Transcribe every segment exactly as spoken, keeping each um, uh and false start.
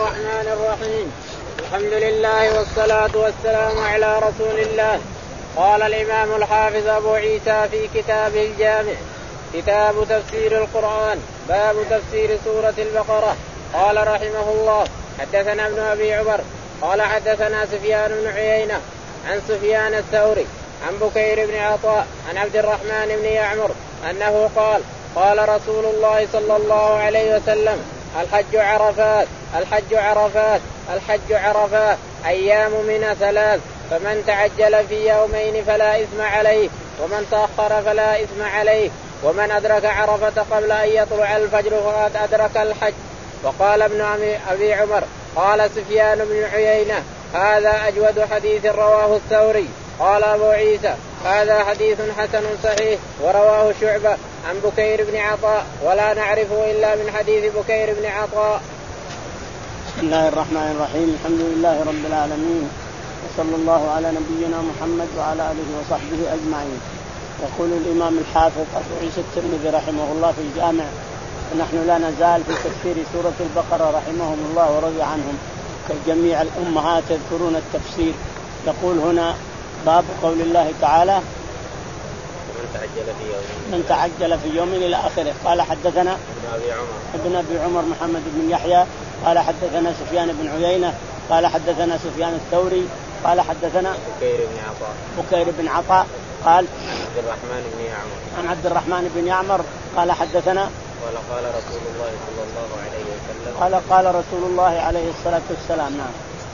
الرحمن الرحيم. الحمد لله والصلاة والسلام على رسول الله. قال الإمام الحافظ أبو عيسى في كتابه الجامع كتاب تفسير القرآن باب تفسير سورة البقرة. قال رحمه الله حدثنا ابن أبي عمر قال حدثنا سفيان بن عيينة عن سفيان الثوري عن بكير بن عطاء عن عبد الرحمن بن يعمر أنه قال قال رسول الله صلى الله عليه وسلم الحج عرفات الحج عرفات الحج عرفات أيام من ثلاث فمن تعجل في يومين فلا إثم عليه ومن تأخر فلا إثم عليه ومن أدرك عرفة قبل أن يطلع الفجر فقد أدرك الحج. وقال ابن أبي عمر قال سفيان بن عيينة هذا أجود حديث رواه الثوري. قال أبو عيسى هذا حديث حسن صحيح ورواه شعبة عن بكير بن عطاء ولا نعرفه إلا من حديث بكير بن عطاء. بسم الله الرحمن الرحيم. الحمد لله رب العالمين وصلى الله على نبينا محمد وعلى آله وصحبه أجمعين. يقول الإمام الحافظ أبو عيسى الترمذي رحمه الله في الجامع ونحن لا نزال في تفسير سورة البقرة رحمهم الله ورضي عنهم كجميع الأمهات يذكرون التفسير. يقول هنا باب قول الله تعالى من تعجل في يوم من تعجل في يوم إلى آخره. قال حدثنا ابن أبي عمر ابن أبي عمر محمد بن يحيى قال حدثنا سفيان بن عيينة قال حدثنا سفيان الثوري قال حدثنا بكير بن عطاء بكير بن عطاء قال عبد الرحمن بن يعمر عن عبد الرحمن بن يعمر قال حدثنا قال قال رسول الله صلى الله عليه وسلم قال قال رسول الله عليه الصلاة والسلام. نعم.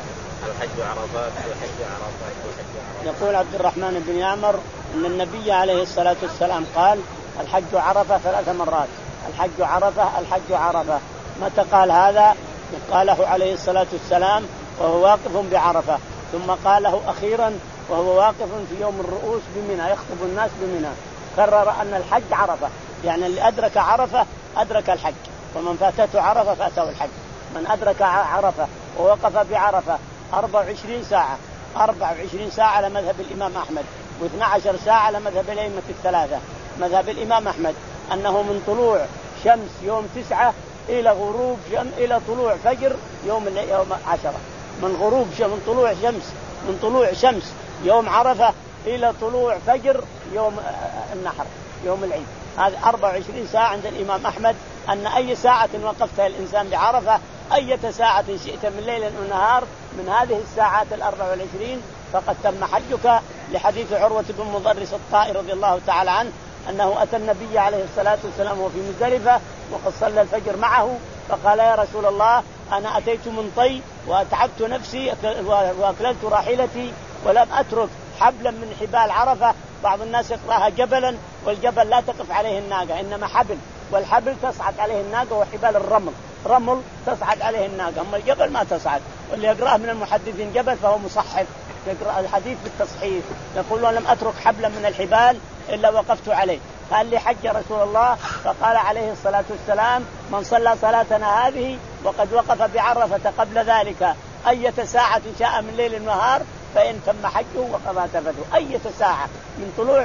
الحج عرفات والحج عرفات والحج عرفات. يقول عبد الرحمن بن يعمر أن النبي عليه الصلاة والسلام قال الحج عرفة ثلاث مرات. الحج عرفة الحج عرفة. متى قال هذا؟ قاله عليه الصلاة والسلام وهو واقف بعرفة، ثم قاله أخيرا وهو واقف في يوم الرؤوس بمنى يخطب الناس بمنى. قرر أن الحج عرفة، يعني اللي أدرك عرفة أدرك الحج، ومن فاتته عرفة فاته الحج. من أدرك عرفة ووقف بعرفة أربع وعشرين ساعة أربع وعشرين ساعة لمذهب الإمام أحمد واثنى عشر ساعة لمذهب الأئمة الثلاثة. مذهب الإمام أحمد أنه من طلوع شمس يوم تسعة إلى غروب شمس إلى طلوع فجر يوم يوم عشرة، من غروب شمس من طلوع شمس من طلوع شمس يوم عرفة إلى طلوع فجر يوم النحر يوم العيد. هذه أربع وعشرين ساعة عند الإمام أحمد، أن أي ساعة وقفتها الإنسان بعرفة أي ساعة شئت من ليل ونهار من هذه الساعات الأربع والعشرين فقد تم حجك، لحديث عروة بن مضرس الطائي رضي الله تعالى عنه أنه أتى النبي عليه الصلاة والسلام وفي مزدلفة وقد صلى الفجر معه فقال يا رسول الله أنا أتيت من طي وأتعبت نفسي وأكللت راحلتي ولم أترك حبلا من حبال عرفة. بعض الناس يقراها جبلا، والجبل لا تقف عليه الناقة إنما حبل، والحبل تصعد عليه الناقة، وحبال الرمل رمل تصعد عليه الناقة، أما الجبل ما تصعد. واللي يقرأه من المحدثين جبل فهو مصحف يقرأ الحديث بالتصحيح. يقول لم أترك حبلا من الحبال إلا وقفت عليه. قال لي حج رسول الله؟ فقال عليه الصلاة والسلام من صلى صلاتنا هذه وقد وقف بعرفة قبل ذلك أية ساعة شاء من ليل النهار فإن تم حجه وقضى تفثه. أية ساعة من طلوع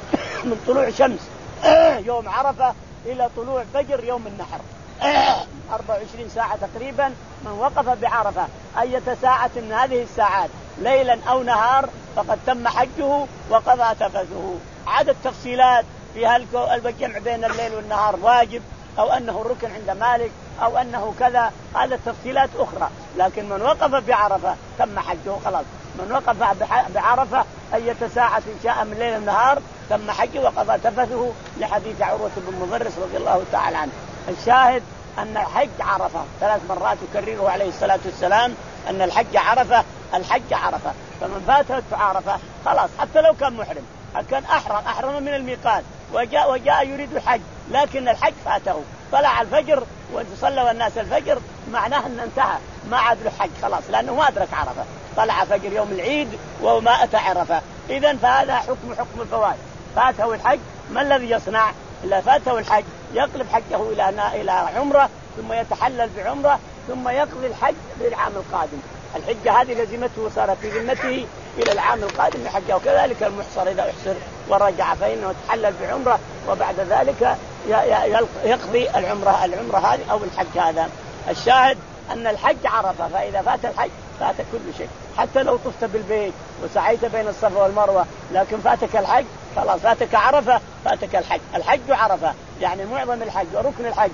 من طلوع شمس يوم عرفة إلى طلوع فجر يوم النحر أربع وعشرين ساعة تقريبا من وقف بعرفة أية ساعة من هذه الساعات ليلا أو نهار فقد تم حجه وقضى تفثه. عدد تفصيلات في الجمع بين الليل والنهار واجب أو أنه ركن عند مالك أو أنه كذا، هذا تفصيلات أخرى، لكن من وقف بعرفة تم حجه خلاص. من وقف بعرفة أية ساعة شاء من ليل النهار تم حجه وقضى تفثه، لحديث عروة بن مضرس رضي الله تعالى عنه. الشاهد أن الحج عرفة ثلاث مرات يكرره عليه الصلاة والسلام أن الحج عرفة الحج عرفة. فمن فاتته عرفة خلاص حتى لو كان محرم كان أحرم أحرم من الميقات وجاء وجاء يريد الحج لكن الحج فاته، طلع الفجر وصلى الناس الفجر معناه أن انتهى ما عاد له حج خلاص لأنه ما أدرك عرفة، طلع فجر يوم العيد وما أتى عرفة. إذن فهذا حكم حكم الفوات. فاته الحج ما الذي يصنع؟ إلا فاته الحج يقلب حجه إلى إلى عمرة ثم يتحلل بعمرة ثم يقضي الحج للعام القادم. الحجة هذه لزمته وصار في ذمته إلى العام القادم لحجه. وكذلك المحصر إذا أحصر ورجع فإنه يتحلل بعمرة وبعد ذلك يقضي العمرة العمرة هذه أو الحج هذا. الشاهد أن الحج عرفة، فإذا فات الحج فات كل شيء، حتى لو طفت بالبيت وسعيت بين الصفا والمروة لكن فاتك الحج خلاص، فاتك عرفة فاتك الحج. الحج عرفة يعني معظم الحج وركن الحج،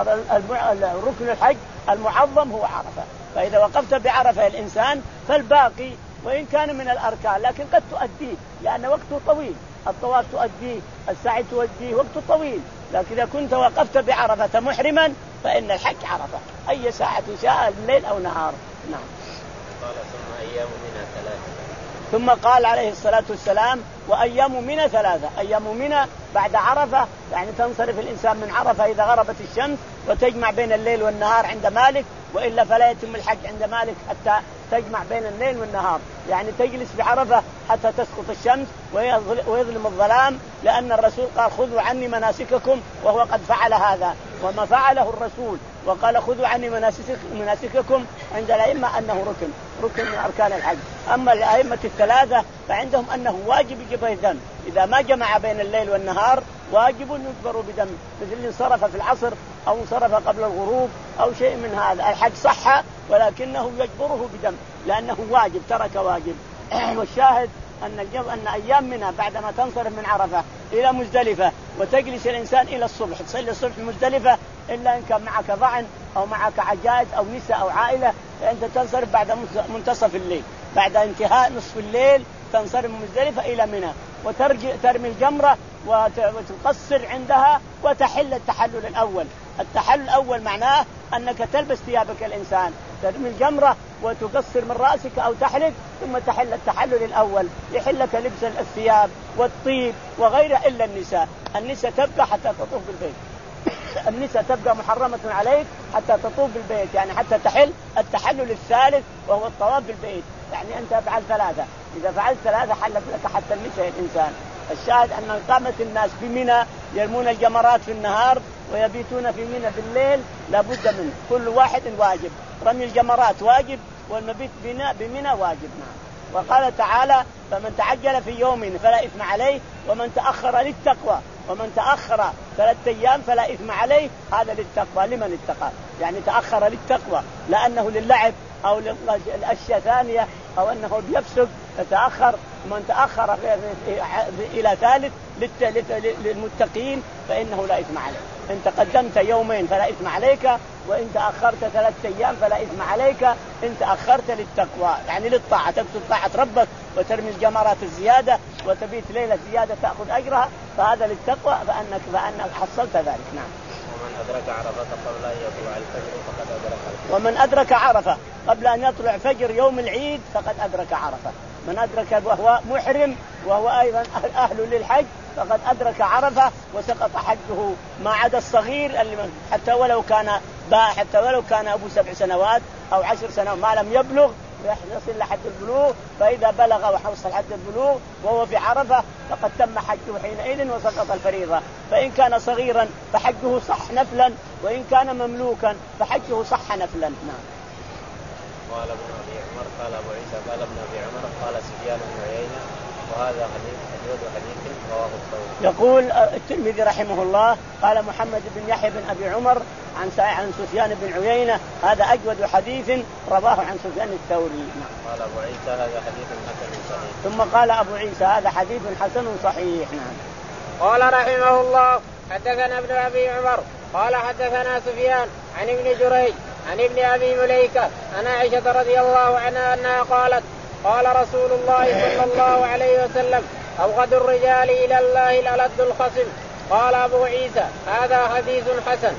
ركن الحج المعظم هو عرفة. فإذا وقفت بعرفة الإنسان فالباقي وإن كان من الأركان لكن قد تؤديه لأن وقته طويل، الطواف تؤديه، السعي تؤديه، وقته طويل. لكن إذا كنت وقفت بعرفة محرما فإن الحج عرفة أي ساعة شاء الليل أو نهار. نعم. قال ثم أيام منى ثلاثة. ثم قال عليه الصلاة والسلام وأيام منى ثلاثة. أيام منى بعد عرفة يعني تنصرف الإنسان من عرفة إذا غربت الشمس وتجمع بين الليل والنهار عند مالك، وإلا فلا يتم الحج عند مالك حتى تجمع بين الليل والنهار، يعني تجلس بعرفة حتى تسقط الشمس ويظلم الظلام، لأن الرسول قال خذوا عني مناسككم، وهو قد فعل هذا. وما فعله الرسول وقال خذوا عني مناسككم عند الأئمة أنه ركن ركن من أركان الحج. أما الأئمة الثلاثة فعندهم أنه واجب يجب الدم، إذا ما جمع بين الليل والنهار واجب يجبر بدم، مثل انصرف في العصر أو انصرف قبل الغروب أو شيء من هذا. الحج صح ولكنه يجبره بدم لأنه واجب، ترك واجب. والشاهد أن الجو أن أيام منها بعدما تنصرف من عرفة إلى مزدلفة وتجلس الإنسان إلى الصبح، تصلي الصبح مزدلفة إلا إن كان معك ضعن أو معك عجائز أو نساء أو عائلة، فأنت تنصرف بعد منتصف الليل، بعد انتهاء نصف الليل تنصرف مزدلفة إلى منى وترجع ترمي الجمرة وتقصر عندها وتحل التحلل الأول. التحلل الأول معناه أنك تلبس ثيابك الإنسان، ترمي الجمرة وتقصر من رأسك أو تحلق، ثم تحل التحلل الأول، يحلك لبس الثياب والطيب وغيره إلا النساء. النساء تبقى حتى تطوف بالبيت، النساء تبقى محرمة عليك حتى تطوف بالبيت، يعني حتى تحل التحلل الثالث وهو الطواف بالبيت. يعني أنت فعل ثلاثة، إذا فعلت ثلاثة حلت لك حتى النساء الإنسان. الشاهد أن قامت الناس بمنى يرمون الجمرات في النهار ويبيتون في منى بالليل لابد منه، كل واحد واجب، رمي الجمرات واجب والمبيت بمنى واجب. نعم. وقال تعالى فمن تعجل في يوم فلا إثم عليه ومن تأخر للتقوى، ومن تأخر ثلاثة أيام فلا إثم عليه، هذا للتقوى لمن اتقى، يعني تأخر للتقوى لأنه للعب أو للأشياء ثانية أو أنه بيفسق تتأخر. من تأخر إلى ثالث للمتقين فإنه لا إثم عليه. إن تقدمت يومين فلا إثم عليك، وإن تأخرت ثلاثة أيام فلا إثم عليك. إن تأخرت للتقوى يعني للطاعة، تقصد طاعة ربك وترمي الجمرات الزيادة وتبيت ليلة زيادة تأخذ أجرها، فهذا للتقوى فأنك فأنك حصلت ذلك. نعم. ومن أدرك عرفة قبل أن يطلع الفجر فقد أدرك الفجر. ومن أدرك عرفة قبل أن يطلع فجر يوم العيد فقد أدرك عرفة. من أدرك وهو محرم وهو أيضا أهل للحج فقد أدرك عرفة وسقط حجه، ما عدا الصغير حتى ولو كان حتى ولو كان أبو سبع سنوات أو عشر سنوات ما لم يبلغ يصل لحد البلوغ، فإذا بلغ وحصل حد البلوغ وهو في عرفة فقد تم حجه حينئذ وسقط الفريضة. فإن كان صغيرا فحجه صح نفلا، وإن كان مملوكا فحجه صح نفلا. نعم. قال ابن أبي عمر قال أبو عيسى قال ابن أبي عمر قال سفيان بن عيينة وهذا حديث أجود حديث رواه الثوري. يقول الترمذي رحمه الله قال محمد بن يحيى بن أبي عمر عن عن سفيان بن عيينة هذا أجود حديث رواه عن سفيان الثوري. نعم. قال أبو عيسى هذا حديث حسن صحيح. ثم قال أبو عيسى هذا حديث حسن صحيح. نعم. قال رحمه الله حدثنا ابن أبي عمر قال حدثنا سفيان عن ابن جريج عن ابن أبي مليكة عن عائشة رضي الله عنها أنها قالت قال رسول الله صلى الله عليه وسلم أبغض الرجال إلى الله الألد الخصم. قال أبو عيسى هذا حديث حسن.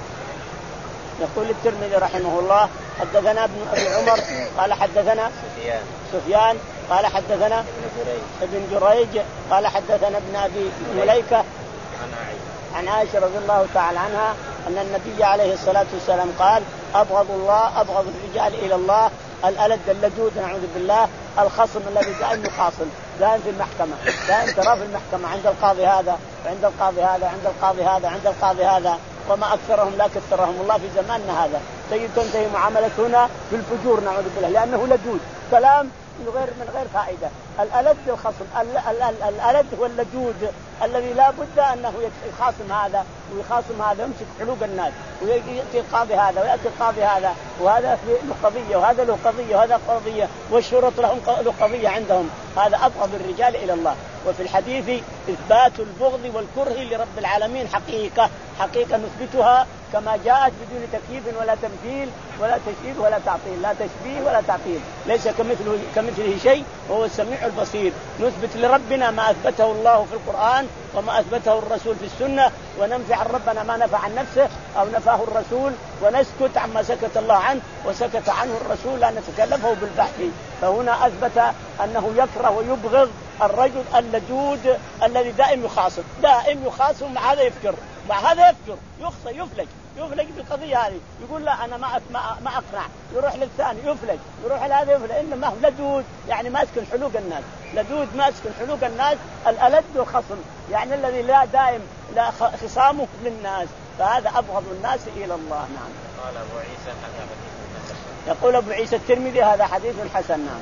يقول الترمذي رحمه الله حدثنا ابن أبي عمر قال حدثنا سفيان سفيان قال حدثنا ابن جريج ابن جريج قال حدثنا ابن أبي مليكة عن عائشة عن عائشة رضي الله تعالى عنها أن النبي عليه الصلاة والسلام قال أبغض الله أبغض الرجال إلى الله الألد اللدود نعوذ بالله الخصم الذي دائما يخاصم دائما في المحكمة دائما ترى في المحكمة عند القاضي هذا عند القاضي هذا عند القاضي هذا عند القاضي هذا وما أكثرهم لا كثرهم الله في زماننا هذا. تجد تنتهي معاملتنا بالفجور نعوذ بالله لأنه لدود كلام من غير من غير فائدة. الألد الخصم، الألد هو اللجوج الذي لا بد أنه يخاصم هذا ويخاصم هذا، يمسك حلوق الناس ويأتي القاضي هذا ويأتي القاضي هذا، وهذا له قضية وهذا له قضية وهذا قضية، والشرط لهم له قضية عندهم. هذا أبغض الرجال إلى الله. وفي الحديث إثبات البغض والكره لرب العالمين حقيقة حقيقة نثبتها كما جاءت بدون تكييف ولا تمثيل ولا تشبيه ولا تعطيل، لا تشبيه ولا تعطيل، ليس كمثله كمثله شيء وهو السميع البصير. نثبت لربنا ما أثبته الله في القرآن وما أثبته الرسول في السنة، وننفي عن ربنا ما نفى عن نفسه أو نفاه الرسول، ونسكت عما سكت الله عنه وسكت عنه الرسول لا نتكلفه بالبحث. فهنا أثبت أنه يكره ويبغض الرجل اللجوج الذي دائم يخاصم دائم يخاصم مع هذا يفكر مع هذا يفكر يخصى يفلج يفلج بالقضية هذه، يقول لا أنا ما ما أقنع، يروح للثاني يفلج، يروح لهذا يفلج. إنما هو لدود يعني ماسك حلوق الناس، لدود ماسك حلوق الناس. الألد والخصم يعني الذي لا دائم لا خصامه للناس، فهذا أبغض الناس إلى الله. نعم. قال أبو عيسى يقول أبو عيسى الترمذي هذا حديث حسن. نعم.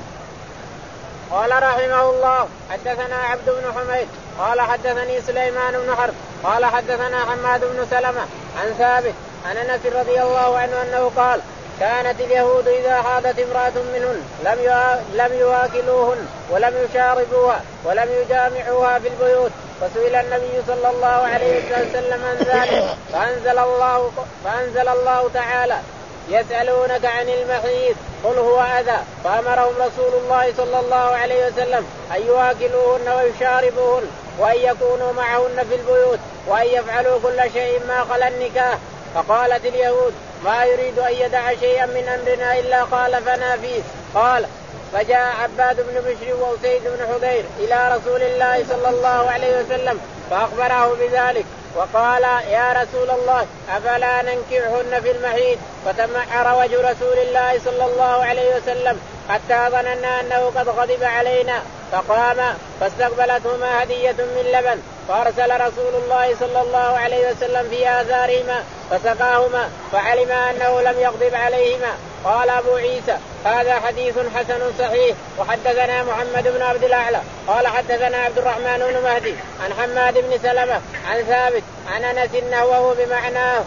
قال رحمه الله حدثنا عبد بن حميد قال حدثني سليمان بن حرب قال حدثنا حماد بن سلمة عن ثابت عن أنس رضي الله عنه أنه قال كانت اليهود إذا حاضت امرأة منهن لم لم يواكلوهن ولم يشاربوها ولم يجامعوها في البيوت، فسئل النبي صلى الله عليه وسلم عن ذلك فأنزل الله فأنزل الله تعالى يسألونك عن المحيض قل هو أذى، فأمرهم رسول الله صلى الله عليه وسلم أن يواكلوهن ويشاربوهن وأن يكونوا معهن في البيوت وأن يفعلوا كل شيء ما خلا النكاح. فقالت اليهود ما يريد أن يدع شيئا من أمرنا إلا خالفنا فيه. قال فجاء عباد بن بشر وأسيد بن حضير إلى رسول الله صلى الله عليه وسلم فأخبره بذلك وقال يا رسول الله أفلا ننكحهن في المحيض؟ فتمعر وجه رسول الله صلى الله عليه وسلم حتى ظننا أنه قد غضب علينا، فقام فاستقبلتهما هدية من لبن، فأرسل رسول الله صلى الله عليه وسلم في آثارهما فسقاهما فعلم أنه لم يغضب عليهما. قال أبو عيسى هذا حديث حسن صحيح. وحدثنا محمد بن عبد الأعلى قال حدثنا عبد الرحمن بن مهدي عن حماد بن سلمة عن ثابت عن أنس وهو بمعناه.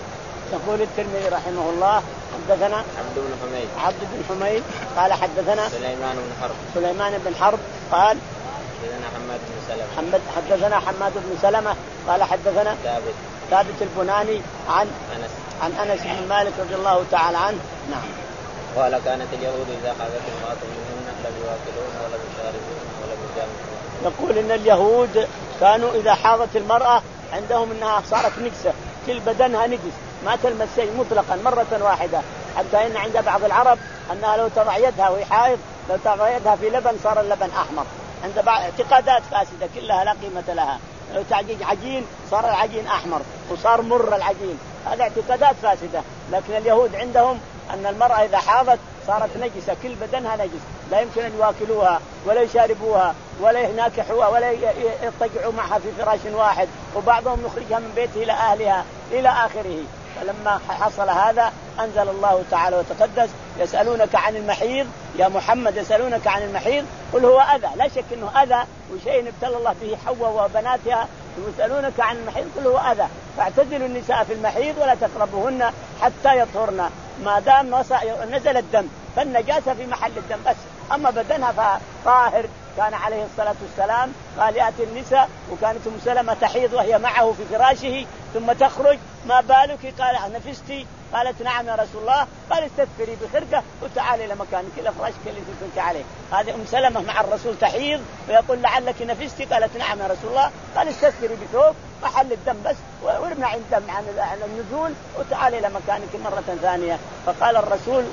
يقول الترمذي رحمه الله حدثنا عبد بن حميد عبد بن حميد قال حدثنا سليمان بن حرب سليمان بن حرب قال حدثنا حماد بن سلمة حمد حدثنا حماد بن سلمة قال حدثنا ثابت ثابت البناني عن أنس عن أنس بن مالك رضي الله تعالى عنه. نعم. قال كانت اليهود إذا حاضت امرأة منهن لم يواكلون ولم يشاربون ولم يجامعون. يقول إن اليهود كانوا إذا حاضت المرأة عندهم أنها صارت نجسة، كل بدنها نجس ما تلمس شيء مطلقا مرة واحدة، حتى إن عند بعض العرب أنها لو تضع يدها وهي حائض لو تضع يدها في لبن صار اللبن أحمر. عند بعض اعتقادات فاسدة كلها لا قيمة لها، لو تعجيج عجين صار العجين أحمر وصار مر العجين، هذا اعتقادات فاسدة. لكن اليهود عندهم أن المرأة إذا حاضت صارت نجسة، كل بدنها نجس، لا يمكن أن يواكلوها ولا يشاربوها ولا يناكحوها ولا يضطجعوا معها في فراش واحد، وبعضهم يخرجها من بيته إلى أهلها إلى آخره. فلما حصل هذا أنزل الله تعالى وتقدس يسألونك عن المحيض يا محمد، يسألونك عن المحيض قل هو أذى، لا شك أنه أذى وشيء ابتلى الله به حواء وبناتها، يسألونك عن المحيض قل هو أذى فاعتزلوا النساء في المحيض ولا تقربوهن حتى يطهرن ما دام نزل الدم، فالنجاسة في محل الدم بس، أما بدنها فطاهر. كان عليه الصلاة والسلام قال يأتي النساء وكانت أم سلمة تحيض وهي معه في فراشه ثم تخرج ما بالك؟ قال نفستي؟ قالت نعم يا رسول الله. قال استغفري بخرقة وتعالي إلى مكانك إلى فراشك اللي كنت عليه. هذه أم سلمة مع الرسول تحيض ويقول لعلك نفستي؟ قالت نعم يا رسول الله. قال استغفري بثوب محل الدم بس وارمع الدم عن النزول وتعالي إلى مكانك مرة ثانية. فقال الرسول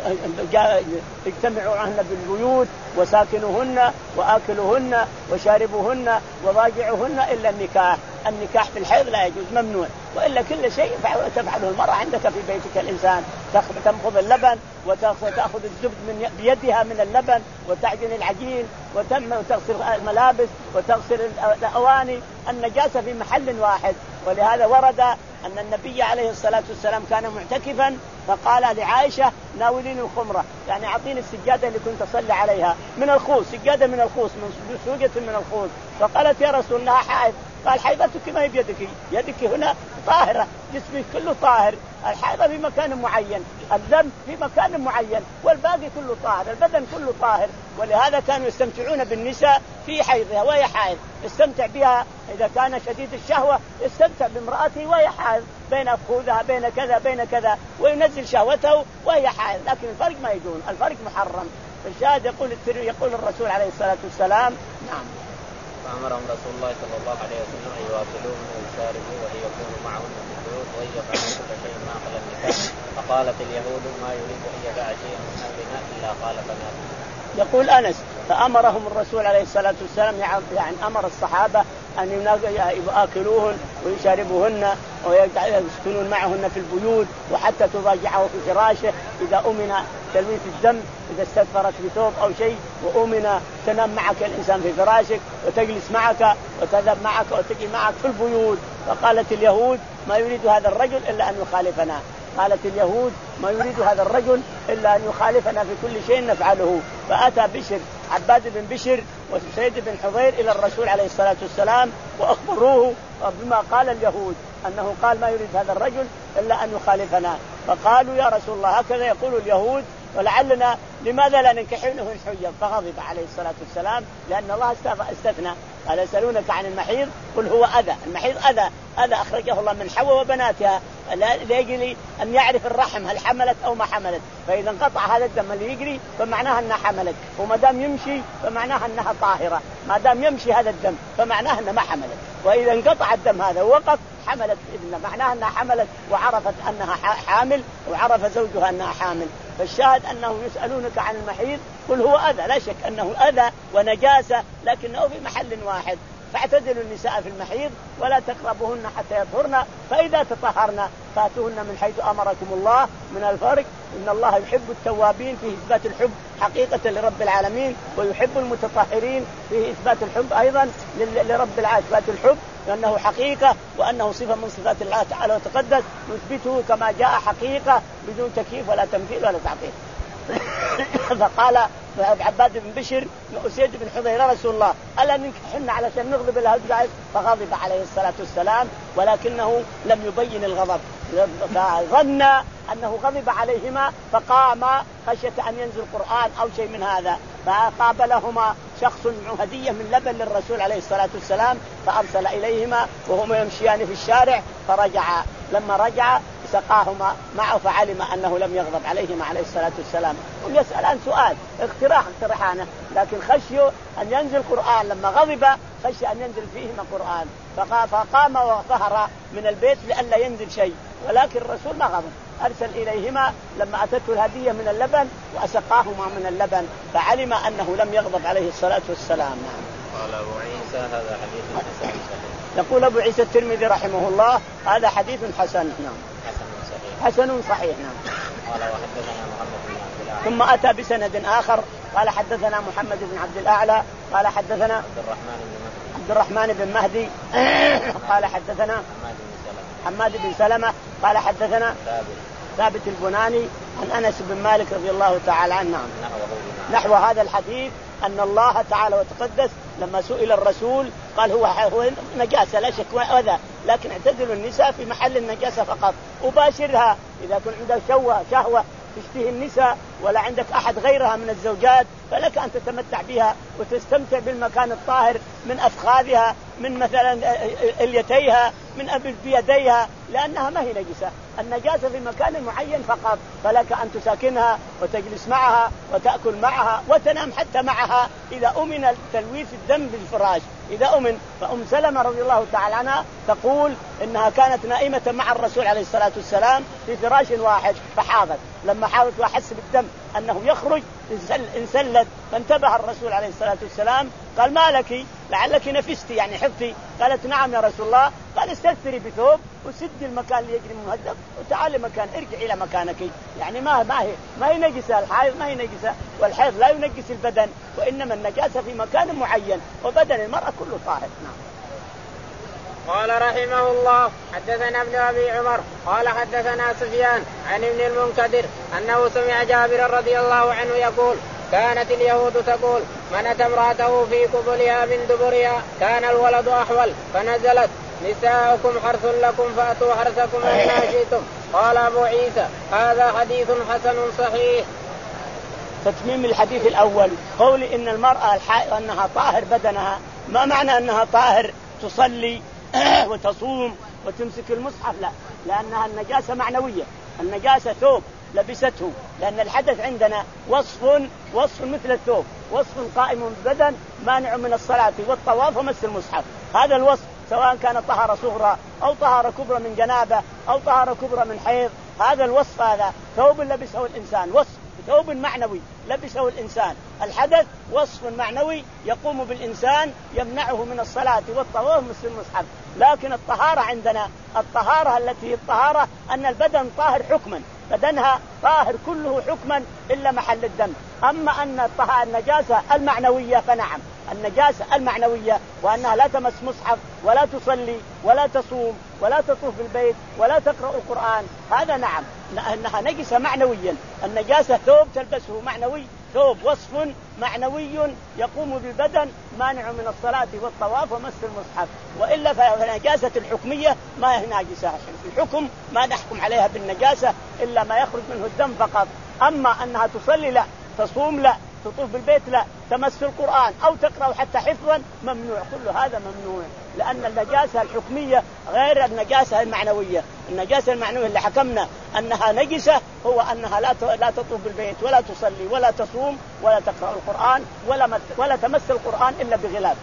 اجتمعوا عنهن بالبيوت وساكنوهن وآكلوهن وشاربوهن وضاجعوهن إلا النكاح. النكاح في الحيض لا يجوز ممنوع، وإلا كل شيء تفعله المرأة عندك في بيتك الإنسان، تنخذ اللبن وتأخذ الزبد من بيدها من اللبن وتعجن العجين وتغسل الملابس وتغسل الأواني، النجاسة في محل واحد. ولهذا ورد أن النبي عليه الصلاة والسلام كان معتكفا فقال لعائشة ناوليني الخمرة، يعني أعطيني السجادة اللي كنت أصلي عليها من الخوص، سجادة من الخوص، من سوقة من الخوص. فقالت يا رسول الله حائض. قال حيضتك ما هي بيدك، يدك هنا طاهرة، جسمك كله طاهر. الحيضة في مكان معين، الدم في مكان معين، والباقي كله طاهر، البدن كله طاهر. ولهذا كانوا يستمتعون بالنساء في حيضها وهي حائض، يستمتع بها إذا كان شديد الشهوة، يستمتع بامرأته وهي حائض، بين أفخوذها بين كذا بين كذا، وينزل شهوته وهي حائض. لكن الفرق ما يجون، الفرق محرم. الشاهد يقول يقول الرسول عليه الصلاة والسلام نعم. فأمرهم رسول الله صلى الله عليه وسلم أن يواصلوهن ويشاربوا وأن يكونوا معهن في البيوت وأن يفعلوا كل شيء ما خلا النكاح. فقالت اليهود ما يريد أن يدع شيئا من أمرنا إلا خالفنا. يقول أنس فأمرهم الرسول عليه الصلاة والسلام، يعني أمر الصحابة أن يأكلوهن ويشاربوهن ويسكنون معهن في البيوت، وحتى تضاجعه في فراشه إذا أمن تلويث الدم، إذا استثمرت بثوب أو شيء وأمن تنام معك الإنسان في فراشك وتجلس معك وتذهب معك وتجي معك في البيوت. فقالت اليهود ما يريد هذا الرجل إلا أن يخالفنا، قالت اليهود ما يريد هذا الرجل إلا أن يخالفنا في كل شيء نفعله. فأتى بشر عباد بن بشر وسيد بن حضير إلى الرسول عليه الصلاة والسلام وأخبروه بما قال اليهود، أنه قال ما يريد هذا الرجل إلا أن يخالفنا. فقالوا يا رسول الله هكذا يقول اليهود ولعلنا لماذا لا ننكحونه الحجة؟ فغضب عليه الصلاة والسلام لأن الله استثنى. قال يسألونك عن المحيض قل هو أذى، المحيض أذى، أذى أخرجه الله من حواء وبناتها لأجل أن يعرف الرحم هل حملت أو ما حملت. فإذا انقطع هذا الدم اللي يجري فمعناها أنها حملت، وما دام يمشي فمعناها أنها طاهرة، ما دام يمشي هذا الدم فمعناها أنها ما حملت. وإذا انقطع الدم هذا ووقف حملت بإذن معناها أنها حملت وعرفت أنها حامل وعرف زوجها أنها حامل. فالشاهد أنه يسألونك عن المحيض قل هو أذى، لا شك أنه أذى ونجاسة لكنه في محل واحد. فاعتزلوا النساء في المحيض ولا تقربوهن حتى يطهرن، فإذا تطهرن فاتوهن من حيث أمركم الله. من الفرق إن الله يحب التوابين في إثبات الحب حقيقة لرب العالمين، ويحب المتطهرين في إثبات الحب أيضا لرب العالمين، إثبات الحب لأنه حقيقة وأنه صفة من صفات الله تعالى وتقدس، نثبته كما جاء حقيقة بدون تكييف ولا تمثيل ولا تعطيل. فقال عباد بن بشر وأسيد بن حضير يا رسول الله ألا ننكحن علشان نغضب الهدى؟ فغضب عليه الصلاة والسلام ولكنه لم يبين الغضب، فظن أنه غضب عليهما فقام خشية أن ينزل القرآن أو شيء من هذا. فقابلهما شخص هدية من لبن للرسول عليه الصلاة والسلام فأرسل إليهما وهما يمشيان في الشارع، فرجع لما رجع سقاهما معه فعلم أنه لم يغضب عليهما عليه الصلاة والسلام. ويسأل عن سؤال اقتراح اقتراحانه، لكن خشيوا أن ينزل القرآن، لما غضب خشي أن ينزل فيهما قرآن فقام وظهر من البيت لئلا ينزل شيء، ولكن الرسول ما غضب، أرسل إليهما لما أتته الهدية من اللبن وأسقاهما من اللبن فعلم أنه لم يغضب عليه الصلاة والسلام. قال أبو عيسى هذا حديث حسن صحيح. يقول أبو عيسى الترمذي رحمه الله هذا حديث حسن. نعم حسن صحيح. حسن صحيح. نعم. قال وحدثنا محمد بن عبد الأعلى. ثم أتى بسند آخر قال حدثنا محمد بن عبد الأعلى قال حدثنا عبد الرحمن بن مهدي عبد الرحمن بن مهدي قال حدثنا حماد بن سلمة قال حدثنا ثابت ثابت البناني عن أنس بن مالك رضي الله تعالى عنه. نعم. نحو هذا الحديث أن الله تعالى وتقدس لما سئل الرسول قال هو هو نجاسة لا شك وذا، لكن اعتزلوا النساء في محل النجاسة فقط، وباشرها إذا كنت عندك شهوة شهوة تشتهي النساء ولا عندك أحد غيرها من الزوجات فلك أن تتمتع بها وتستمتع بالمكان الطاهر من أفخاذها من مثلا اليتيها من بيديها، لأنها ما هي نجسة، النجاسة في مكان معين فقط، فلك أن تساكنها وتجلس معها وتأكل معها وتنام حتى معها إذا أمن تلويث الدم بالفراش. إذا أمن فأم سلمة رضي الله تعالى عنها تقول إنها كانت نائمة مع الرسول عليه الصلاة والسلام في فراش واحد فحاضت، لما حاولت وأحس بالدم أنه يخرج انسلت، فانتبه الرسول عليه الصلاة والسلام قال ما لك لعلك نفستي يعني حفتي؟ قالت نعم يا رسول الله. قال استثري بثوب وسدي المكان اللي يجري مهذب وتعالي مكان ارجع إلى مكانك، يعني ما ما هي ما هي نجسة، الحائض ما هي نجسة، والحيض لا ينجس البدن، وإنما النجاسة في مكان معين، وبدن المرأة كله طاهر. نعم. قال رحمه الله حدثنا ابن أبي عمر قال حدثنا سفيان عن ابن المنكدر أنه سمع جابر رضي الله عنه يقول كانت اليهود تقول من أتى امرأته في قبلها من دبرها كان الولد أحول فنزلت نساؤكم حرث لكم فأتوا حرثكم أن شئتم. قال أبو عيسى هذا حديث حسن صحيح. تتميم الحديث الأول قول إن المرأة الحائض أنها طاهر بدنها، ما معنى أنها طاهر تصلي وتصوم وتمسك المصحف؟ لا، لأنها النجاسة معنوية، النجاسة ثوب لبسته، لأن الحدث عندنا وصف وصف مثل الثوب، وصف قائم بالبدن مانع من الصلاة والطواف ومس المصحف، هذا الوصف سواء كان طهارة صغرى أو طهارة كبرى من جنابة أو طهارة كبرى من حيض، هذا الوصف هذا ثوب لبسه الإنسان، وصف ثوب معنوي لبسه الإنسان، الحدث وصف معنوي يقوم بالإنسان يمنعه من الصلاة والطواف ومس المصحف. لكن الطهارة عندنا الطهارة التي هي الطهارة أن البدن طاهر حكما، بدنها طاهر كله حكما إلا محل الدم. أما أن النجاسة المعنوية فنعم، النجاسة المعنوية وأنها لا تمس مصحف ولا تصلي ولا تصوم ولا تطوف بالبيت ولا تقرأ القرآن، هذا نعم أنها نجسة معنويا. النجاسة ثوب تلبسه معنوي، ثوب وصف معنوي يقوم بالبدن مانع من الصلاة والطواف ومس المصحف. وإلا فالنجاسة الحكمية ما هي ناجسة، الحكم ما نحكم عليها بالنجاسة إلا ما يخرج منه الدم فقط. أما أنها تصلي لا، تصوم لا، تطوف بالبيت لا، تمس القرآن أو تقرأ حتى حفظا ممنوع، كل هذا ممنوع، لأن النجاسة الحكمية غير النجاسة المعنوية. النجاسة المعنوية اللي حكمنا أنها نجسة هو أنها لا لا تطوف بالبيت ولا تصلي ولا تصوم ولا تقرأ القرآن ولا ولا تمس القرآن إلا بغلاف.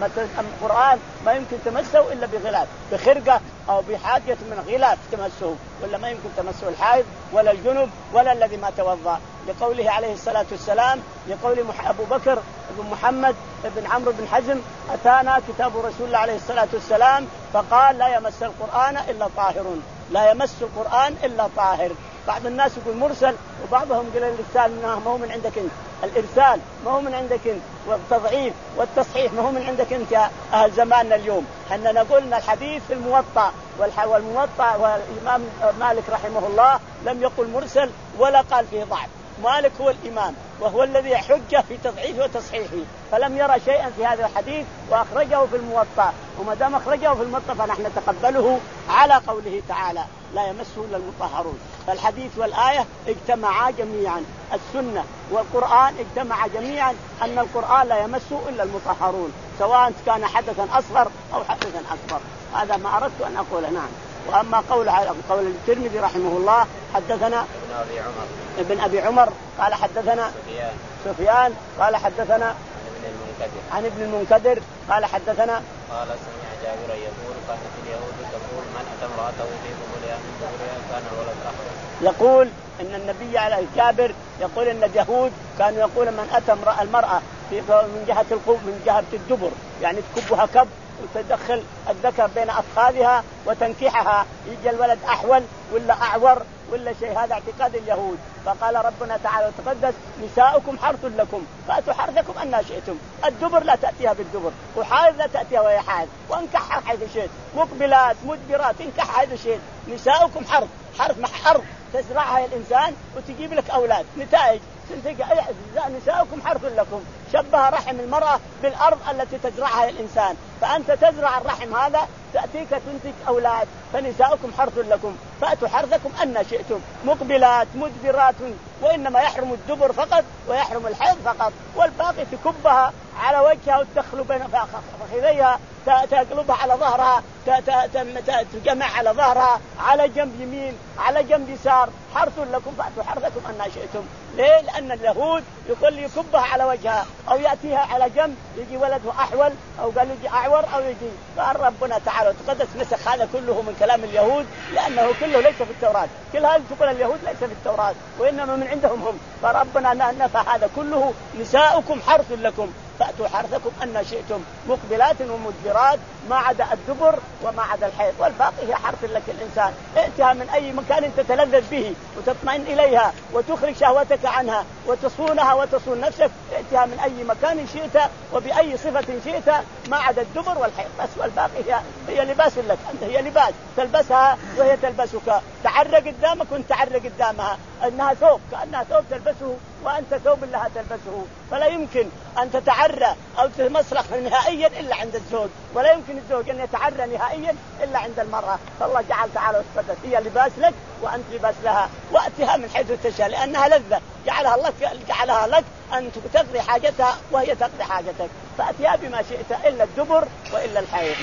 القرآن ما يمكن تمسه إلا بغلاف، بخرقة أو بحاجة من غلاف تمسه، ولا ما يمكن تمسه الحائض ولا الجنب ولا الذي ما توضأ، لقوله عليه الصلاة والسلام، لقول أبو بكر بن محمد بن عمرو بن حزم أتانا كتاب رسول الله عليه الصلاة والسلام فقال لا يمس القرآن إلا طاهر، لا يمس القرآن إلا طاهر. بعض الناس يقول مرسل، وبعضهم قال الإرسال ما هو من عندك أنت، الإرسال ما هو من عندك أنت، والتضعيف والتصحيح ما هو من عندك أنت يا أهل زماننا اليوم. حنا نقول أن الحديث في الموطأ، والموطأ والإمام مالك رحمه الله لم يقل مرسل ولا قال فيه ضعف، مالك هو الإمام وهو الذي حجة في تضعيفه وتصحيحه، فلم يرى شيئا في هذا الحديث وأخرجه في الموطأ، وما دام أخرجه في الموطأ فنحن نتقبله على قوله تعالى لا يمسه إلا المطهرون. فالحديث والآية اجتمعا جميعا، السنة والقرآن اجتمعا جميعا أن القرآن لا يمسه إلا المطهرون، سواء كان حدثا أصغر أو حدثا أكبر. هذا ما أردت أن أقوله. نعم. وأما قول قول الترمذي رحمه الله حدثنا ابن أبي عمر ابن أبي عمر قال حدثنا سفيان سفيان قال حدثنا ابن المنكدر عن ابن المنكدر قال حدثنا قال سمع جابر يقول كانت اليهود تقول من أتى امرأته في قبلها من دبرها كان الولد أحول. يقول إن النبي عليه جابر يقول إن اليهود كانوا يقول من أتى المرأة في من جهة القب من جهة الدبر، يعني تكبها كب وتدخل الذكر بين أفخاذها وتنكحها، يجي الولد أحول ولا أعور ولا شيء، هذا اعتقاد اليهود. فقال ربنا تعالى وتقدس نساؤكم حرث لكم فأتوا حرثكم أن شئتم، الدبر لا تأتيها بالدبر، وحائض لا تأتيها وهي حائض، وانكحها حيث شئت، مقبلات مدبرات انكحها حيث شئت. نساؤكم حرث، حرث مع حرث تزرعها الإنسان وتجيب لك أولاد نتائج، نساؤكم حرث لكم، شبه رحم المرأة بالأرض التي تزرعها الإنسان، فأنت تزرع الرحم هذا تأتيك تنتج أولاد، فنساؤكم حرث لكم فأتوا حرثكم أن شئتم، مقبلات مدبرات، وإنما يحرم الدبر فقط ويحرم الحيض فقط، والباقي تكبها على وجهها وتدخل بين فخذيها، تقلبها على ظهرها، تجمع على ظهرها، على جنب يمين على جنب يسار، حرث لكم فأتوا حرثكم أن شئتم. ليه؟ لأن اليهود يقول يكبها على وجهها أو يأتيها على جنب يجي ولده أحول أو قال يجي أعور أو يجي، فقال ربنا تعالى وتقدس نسخ هذا كله من كلام اليهود، لأنه كله ليس في التوراة، كل هذا تقول اليهود ليس في التوراة وإنما من عندهم هم، فربنا نفى هذا كله. نساؤكم حرث لكم فأتوا حرثكم أن شئتم، مقبلات ومدبرات. طاهرات ما عدا الدبر وما عدا الحيض، والباقي هي حرث لك الإنسان. ائتها من أي مكان تتلذذ به وتطمئن إليها وتخرج شهوتك عنها وتصونها وتصون نفسك، ائتها من أي مكان شئت وبأي صفة شئت ما عدا الدبر والحيض بس، والباقي هي, هي لباس لك أنت، هي لباس تلبسها وهي تلبسك، تعرى قدامك وانت تعرى قدامها، أنها ثوب كأنها ثوب تلبسه وأنت ثوب لها تلبسه، فلا يمكن أن تتعرى أو تمسرح نهائيا إلا عند الزوج، ولا يمكن الزوج أن يتعرى نهائيا إلا عند المرأة. فالله جعل تعالى وتقدس هي لباس لك وأنت لباس لها، وأتها من حيث تشاء لأنها لذة جعلها الله جعلها لك أن تقضي حاجتها وهي تقضي حاجتك، فأتيها بما شئت إلا الدبر وإلا الحيض.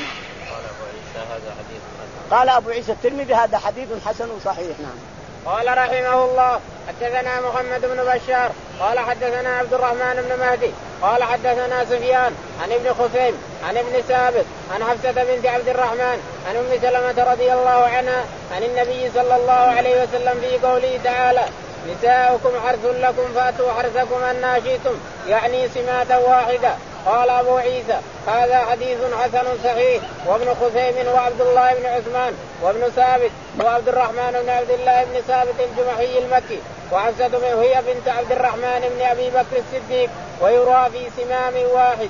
قال أبو عيسى الترمذي هذا حديث حسن صحيح. نعم. قال رحمه الله حدثنا محمد بن بشار قال حدثنا عبد الرحمن بن مهدي قال حدثنا سفيان عن ابن خثيم عن ابن ثابت عن حفصة بنت عبد الرحمن عن أم سلمة رضي الله عنها عن النبي صلى الله عليه وسلم في قوله تعالى نساؤكم حرث لكم فأتوا حرثكم أنى شئتم، يعني سماتا واحدة. قال أبو عيسى هذا حديث حسن صحيح. وابن خثيم وعبد الله بن عثمان وابن ثابت وعبد الرحمن بن عبد الله بن ثابت الجمحي المكي وحفصة وهي بنت عبد الرحمن بن أبي بكر الصديق ويروى في سمام واحد.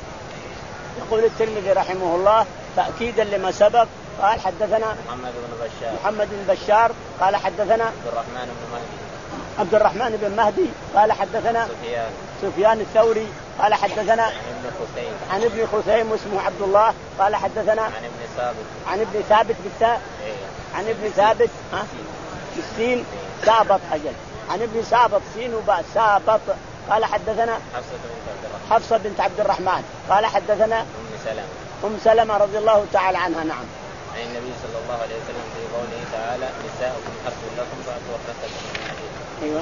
يقول الترمذي رحمه الله تأكيدا لما سبق قال حدثنا محمد بن بشار محمد بن بشار قال حدثنا عبد الرحمن بن مهدي عبد الرحمن بن مهدي قال حدثنا سفيان سفيان الثوري قال حدثنا عن ابن خثيم عن ابن خثيم واسمه عبد الله قال حدثنا عن ابن ثابت عن ابن ثابت بالتاء إيه. عن ابن ثابت ها بالسين ثابت أجل عن ابن ثابت سين وباء ثابت قال حدثنا حفصة بنت عبد الرحمن قال حدثنا أم سلمة أم سلمة رضي الله تعالى عنها. نعم. عن النبي صلى الله عليه وسلم في قوله تعالى نساؤكم حرث لكم فأتوا حرثكم. أيوة.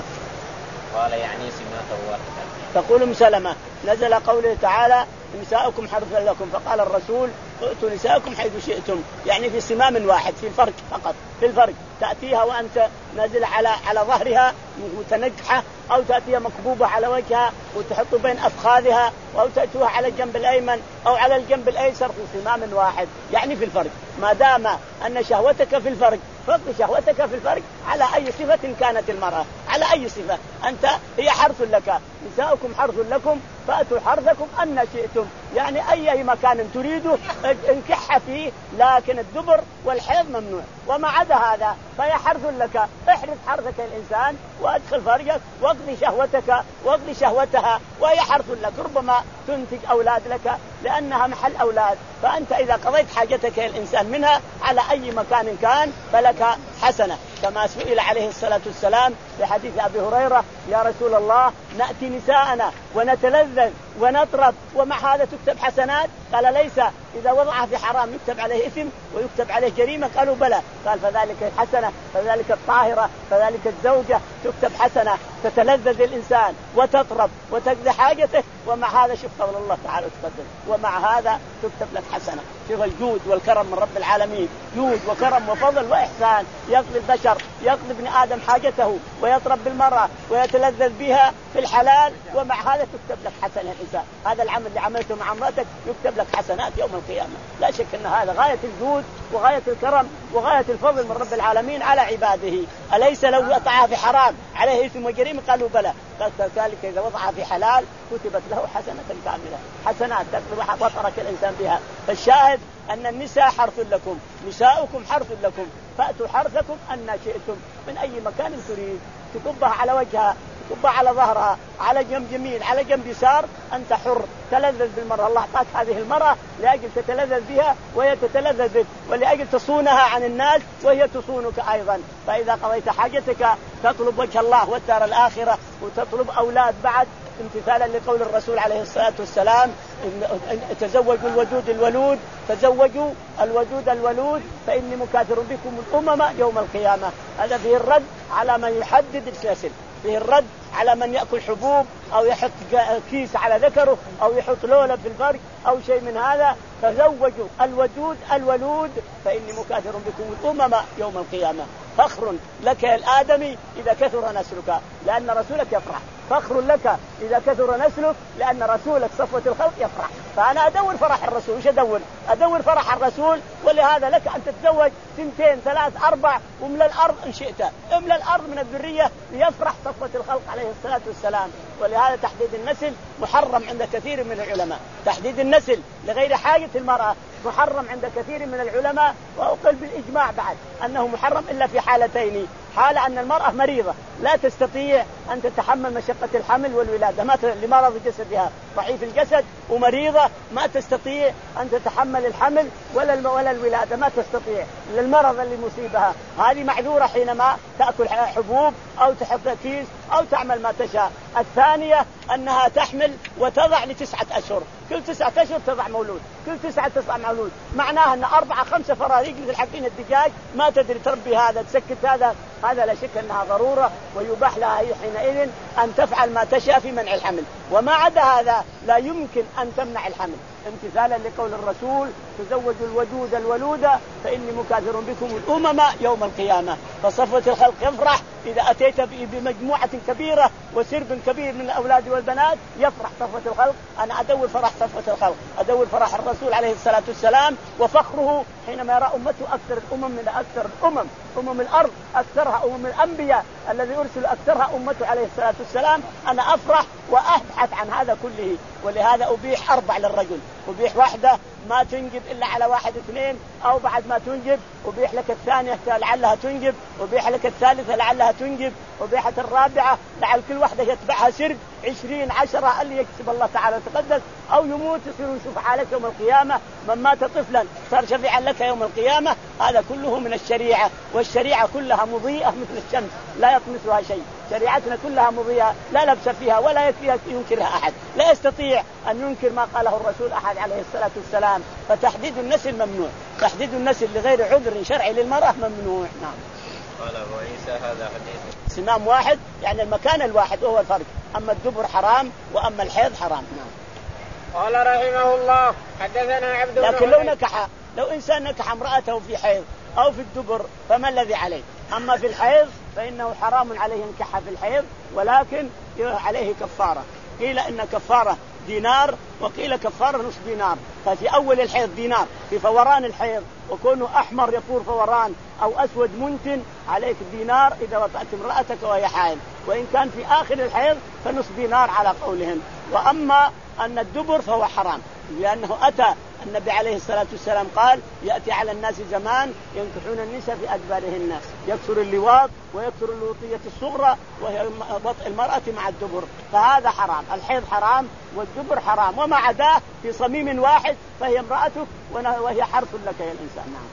قال يعني سماتا واحدة. تقول أم سلمة نزل قوله تعالى نساؤكم حرث لكم، فقال الرسول ائتوا نساءكم حيث شئتم، يعني في سمام واحد، في الفرق فقط، في الفرق تأتيها وأنت نازل على على ظهرها متنجحة، أو تأتيها مكبوبة على وجهها وتحط بين أفخاذها، أو تأتوها على الجنب الأيمن أو على الجنب الأيسر في سمام واحد، يعني في الفرق. ما دام أن شهوتك في الفرق فاقضي شهوتك في الفرق على أي صفة كانت المرأة، على أي صفة أنت هي حرث لك. نساؤكم حرث لكم فأتوا حرثكم أن شئتم، يعني أي مكان تريده انكح فيه، لكن الدبر والحيض ممنوع. وما عدا هذا فهي حرث لك، احرث حرثك الإنسان وادخل فرجك واقضي شهوتك واقضي شهوتها، وهي حرث لك. ربما تنتج أولاد لك لأنها محل أولاد، فأنت إذا قضيت حاجتك الإنسان منها على أي مكان كان فلك حسنة، كما سئل عليه الصلاة والسلام في حديث أبي هريرة يا رسول الله نأتي نساءنا ونتلذذ ونطرب ومع هذا تكتب حسنات؟ قال ليس، إذا وضعها في حرام يكتب عليه إثم ويكتب عليه جريمة. قالوا بلى، قال فذلك الحسنة، فذلك الطاهرة، فذلك الزوجة تكتب حسنة، تتلذذ الإنسان وتطرب وتقضي حاجته، ومع هذا شوف فضل الله تعالى وتقدم، ومع هذا تكتب لك حسنة. شوف الجود والكرم من رب العالمين، جود وكرم وفضل وإحسان، يقضي البشر، يقضي ابن آدم حاجته ويطرب بالمرأة ويتلذذ بها في الحلال، ومع هذا تكتب لك حسنة الإنسان. هذا العمل اللي عملته مع امرأتك يكتب لك حسنات يوم القيامة. لا شك أن هذا غاية الجود وغاية الكرم وغاية الفضل من رب العالمين على عباده. أليس لو وضعها في حرام عليه إثم وجريمة؟ قالوا بلى. قال كذلك إذا وضعها في حلال كتبت له حسنة كاملة، حسنات تقضي وترك الإنسان بها. فالشاهد أن النساء حرث لكم، نساؤكم حرث لكم فأتوا حرثكم أن شئتم، من أي مكان تريد، تكبها على وجهها، تكبها على ظهرها، على جنب يمين، على جنب يسار، أنت حر. تلذذ بالمرأة، الله أعطاك هذه المرأة لأجل تتلذذ بها وهي تتلذذ بك، ولأجل تصونها عن الناس وهي تصونك أيضا. فإذا قضيت حاجتك تطلب وجه الله والدار الآخرة وتطلب أولاد بعد، امتثالا لقول الرسول عليه الصلاة والسلام تزوجوا الودود الولود، تزوجوا الودود الولود فإني مكاثر بكم الأمم يوم القيامة. هذا فيه الرد على من يحدد السلسل، فيه الرد على من يأكل حبوب أو يحط كيس على ذكره أو يحط لولب في الفرج أو شيء من هذا. تزوجوا الودود الولود فإني مكاثر بكم الأمم يوم القيامة. فخر لك يا الآدمي إذا كثر نسلك لأن رسولك يفرح، فخر لك إذا كثر نسلك لأن رسولك صفوة الخلق يفرح. فأنا أدور فرح الرسول، وش أدور؟ أدور فرح الرسول. ولهذا لك أن تتزوج سنتين ثلاث أربع ومن الأرض إن شئت، املأ الأرض من الذرية ليفرح صفوة الخلق عليه الصلاة والسلام. ولهذا تحديد النسل محرم عند كثير من العلماء، تحديد النسل لغير حاجة المرأة محرم عند كثير من العلماء، وأقل بالإجماع بعد أنه محرم إلا في حالتين: حالة أن المرأة مريضة لا تستطيع أن تتحمل مشقة الحمل والولادة ما لمرض جسدها، ضعيف الجسد ومريضة ما تستطيع أن تتحمل الحمل ولا ولا الولادة ما تستطيع للمرض اللي مصيبها، هذه معذورة حينما تأكل حبوب أو تحط كيس أو تعمل ما تشاء. الثانية أنها تحمل وتضع لتسعة أشهر، كل تسعة أشهر تضع مولود، كل تسعة تضع مولود، معناها أن أربعة خمسة فراريق مثل حقين الدجاج ما تدري تربي هذا تسكت هذا، هذا لا شك أنها ضرورة ويباح لها حينئذ أن تفعل ما تشاء في منع الحمل. وما عدا هذا لا يمكن أن تمنع الحمل، امتثالا لقول الرسول: تزوجوا الودود الولودة فإني مكاثر بكم الأمم يوم القيامة. فصفوة الخلق يفرح إذا أتيت بمجموعة كبيرة وسرب كبير من الأولاد والبنات، يفرح صفوة الخلق. أنا أدور فرح صفوة الخلق، أدور فرح الرسول عليه الصلاة والسلام وفخره حينما يرى أمته أكثر الأمم من أكثر الأمم، أمم الأرض أكثرها أمم الأنبياء الذي أرسل أكثرها أمته عليه الصلاة والسلام. أنا أفرح وأبحث عن هذا كله. ولهذا أبيح أربع للرجل، أبيح واحدة ما تنجب إلا على واحد اثنين، أو بعد ما تنجب أبيح لك الثانية لعلها تنجب، أبيح لك الثالثة لعلها تنجب، أبيحت الرابعة لعل كل واحدة يتبعها سرب عشرين عشرة اللي يكسب الله تعالى وتقدس، أو يموت يصير يشوف حالك يوم القيامة. من مات طفلا صار شفيعا لك يوم القيامة. هذا كله من الشريعة، والشريعة كلها مضيئة مثل الشمس لا يطمسها شيء، شريعتنا كلها مضيئة لا لبس فيها ولا ينكرها أحد، لا يستطيع أن ينكر ما قاله الرسول أحد عليه الصلاة والسلام. فتحديد النسل ممنوع، تحديد النسل لغير عذر شرعي للمرأة ممنوع. نعم. قال أبو عيسى هذا حديث سنام واحد يعني المكان الواحد وهو الفرق، أما الدبر حرام وأما الحيض حرام. نعم. قال رحمه الله حدثنا عبد لكن لو نكح لو إنسان نكح امرأته في حيض أو في الدبر فما الذي عليه؟ أما في الحيض فإنه حرام عليه ينكح في الحيض، ولكن عليه كفارة. قيل إن كفارة دينار وقيل كفارة نصف دينار. ففي أول الحيض دينار، في فوران الحيض وكونه أحمر يطور فوران أو أسود منتن عليك دينار إذا وطأت امرأتك وهي حائض، وإن كان في آخر الحيض فنصف دينار على قولهم. وأما أن الدبر فهو حرام، لأنه أتى النبي عليه الصلاة والسلام قال: يأتي على الناس زمان ينكحون النساء في أدبارهن، يكثر اللواط ويكثر اللوطية الصغرى وهي وطء المرأة مع الدبر، فهذا حرام. الحيض حرام والدبر حرام، وما عداه في صميم واحد فهي امرأتك وهي حرث لك يا الإنسان. نعم.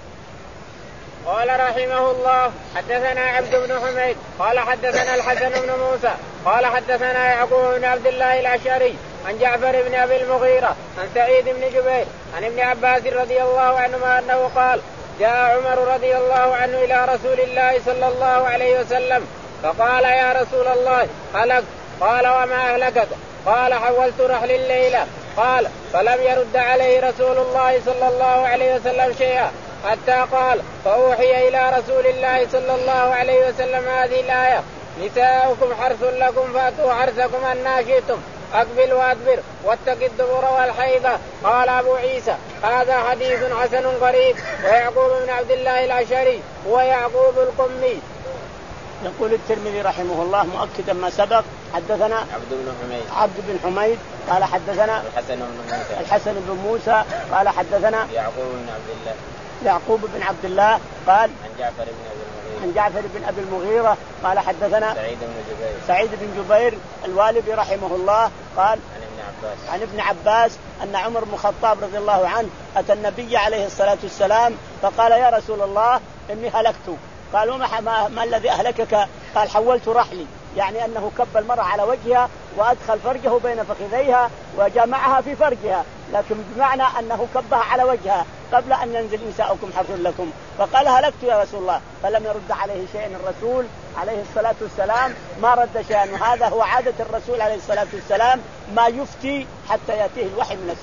قال رحمه الله حدثنا عبد بن حميد قال حدثنا الحسن بن موسى قال حدثنا يعقوب بن عبد الله الأشعري عن جعفر بن أبي المغيرة عن سعيد بن جبير عن ابن عباس رضي الله عنهما أنه قال: جاء عمر رضي الله عنه إلى رسول الله صلى الله عليه وسلم فقال: يا رسول الله هلكت. قال: وما أهلكك؟ قال: حولت رحل الليلة. قال: فلم يرد عليه رسول الله صلى الله عليه وسلم شيئا حتى قال: فأوحي إلى رسول الله صلى الله عليه وسلم هذه الآية: نساؤكم حرث لكم فأتوا حرثكم أنى شئتم، أقبل وأدبر واتق الدبر والحيضة. قال أبو عيسى: هذا حديث حسن غريب. ويعقوب بن عبد الله الأشعري هو يعقوب القمي. يقول الترمذي رحمه الله مؤكدا ما سبق: حدثنا عبد بن حميد عبد بن حميد قال حدثنا الحسن بن موسى الحسن بن موسى قال حدثنا يعقوب بن عبد الله يعقوب بن عبد الله قال عن جعفر بن أبي المغيرة عن جعفر بن أبي المغيرة قال حدثنا سعيد بن جبير سعيد بن جبير الوالبي رحمه الله قال عن ابن عباس عن ابن عباس أن عمر بن الخطاب رضي الله عنه أتى النبي عليه الصلاة والسلام فقال: يا رسول الله إني هلكت. قال: وما ما, ما الذي أهلكك؟ قال: حولت رحلي، يعني أنه كب المرأة على وجهها وأدخل فرجه بين فخذيها وجمعها في فرجها، لكن بمعنى أنه كبها على وجهها قبل أن ينزل: نساؤكم حرث لكم. فقال: هلكت يا رسول الله. فلم يرد عليه شيئا الرسول عليه الصلاة والسلام، ما رد شيئا. وهذا هو عادة الرسول عليه الصلاة والسلام، ما يفتي حتى يأتيه الوحي من السماء،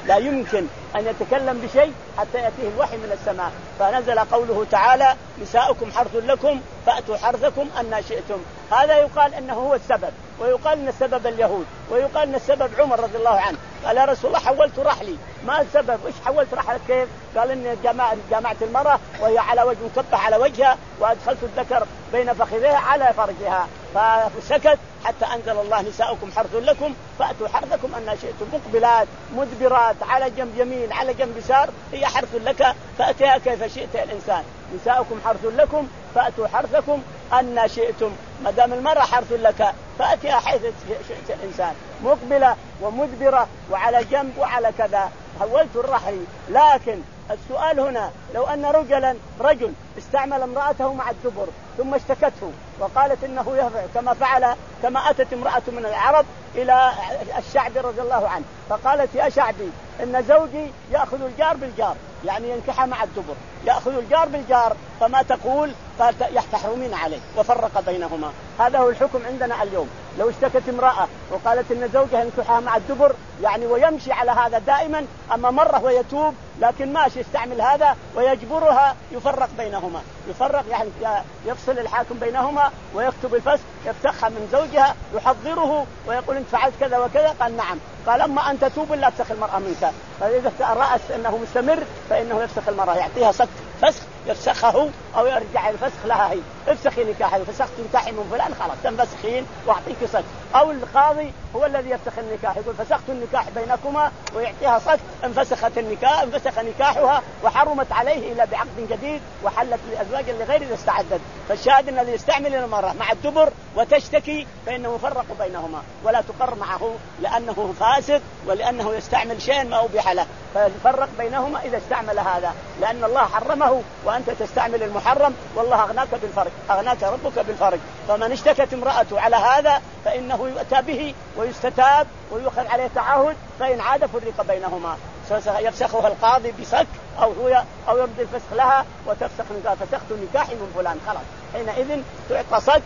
لا يمكن أن يتكلم بشيء حتى يأتيه الوحي من السماء. فنزل قوله تعالى نساؤكم حرث لكم فأتوا حرثكم أن شئتم. هذا يقال أنه هو السبب، ويقال أن السبب اليهود، ويقال أن السبب عمر رضي الله عنه. قال يا رسول الله حولت رحلي، ما السبب؟ إيش حولت رحلك كيف؟ قال إني جمعت جمعت المرأة وهي على وجه مكبة على وجهها، وأدخلت الذكر بين فخذيها على فرجها، فسكت حتى أنزل الله نساؤكم حرث لكم فأتوا حرثكم أن شئتم، مقبلات مدبرات على جنب يمين على جنب يسار، هي حرث لك فأتيها كيف شئت الإنسان. نساؤكم حرث لكم فأتوا حرثكم أن شئتم، ما دام المرأة حرث لك فأتيها حيث شئت الإنسان، مقبلة ومدبرة وعلى جنب وعلى كذا. حولت الرحل. لكن السؤال هنا لو أن رجلا رجل استعمل امرأته مع الدبر ثم اشتكته وقالت إنه يفعل كما فعل كما أتت امرأة من العرب إلى الشعبي رضي الله عنه فقالت يا شعبي إن زوجي يأخذ الجار بالجار، يعني ينكح مع الدبر، يأخذ الجار بالجار، فما تقول؟ قال يحتحرمين عليه، وفرق بينهما. هذا هو الحكم عندنا اليوم. لو اشتكت امرأة وقالت إن زوجها ينكحها مع الدبر يعني ويمشي على هذا دائما، أما مرة ويتوب لكن ماشي يستعمل هذا ويجبرها، يفرق بينهما، يفرق يعني يفصل الحاكم بينهما ويكتب الفسخ، يفسخها من زوجها، يحضره ويقول انت فعلت كذا وكذا. قال نعم. قال اما ان تتوب لا تفسخ المرأة منك. فاذا رأت انه مستمر فانه يفسخ المرأة، يعطيها صك فسخ يفسخه او يرجع الفسخ لها، هي افسخي نكاحي، فسخت نكاحي من فلان خلاص تنفسخين واعطيك صك. او القاضي هو الذي يفسخ النكاح، يقول فسخت النكاح بينكما ويعطيها صك، انفسخت النكاح انفسخ نكاحها وحرمت عليه الا بعقد جديد، وحلت لازواج لغير اذا استعدت. فالشاهد ان الذي يستعمل المرأة مع الدبر وتشتكي فانه يفرق بينهما ولا تقر معه لانه فاسد ولانه يستعمل شيء ما أبيح له، فيفرق بينهما اذا استعمل هذا، لان الله حرمه وانت تستعمل المحرم، والله اغناك بالفرج، اغناك ربك بالفرج. فمن اشتكت امرأته على هذا فانه يؤتى به ويستتاب ويؤخذ عليه تعهد، فان عاد فرق بينهما، يفسخها القاضي بصك او هو او يرد الفسخ لها وتفسخ نكاح، فسخت نكاحي من فلان خلاص، حينئذ تعطى صك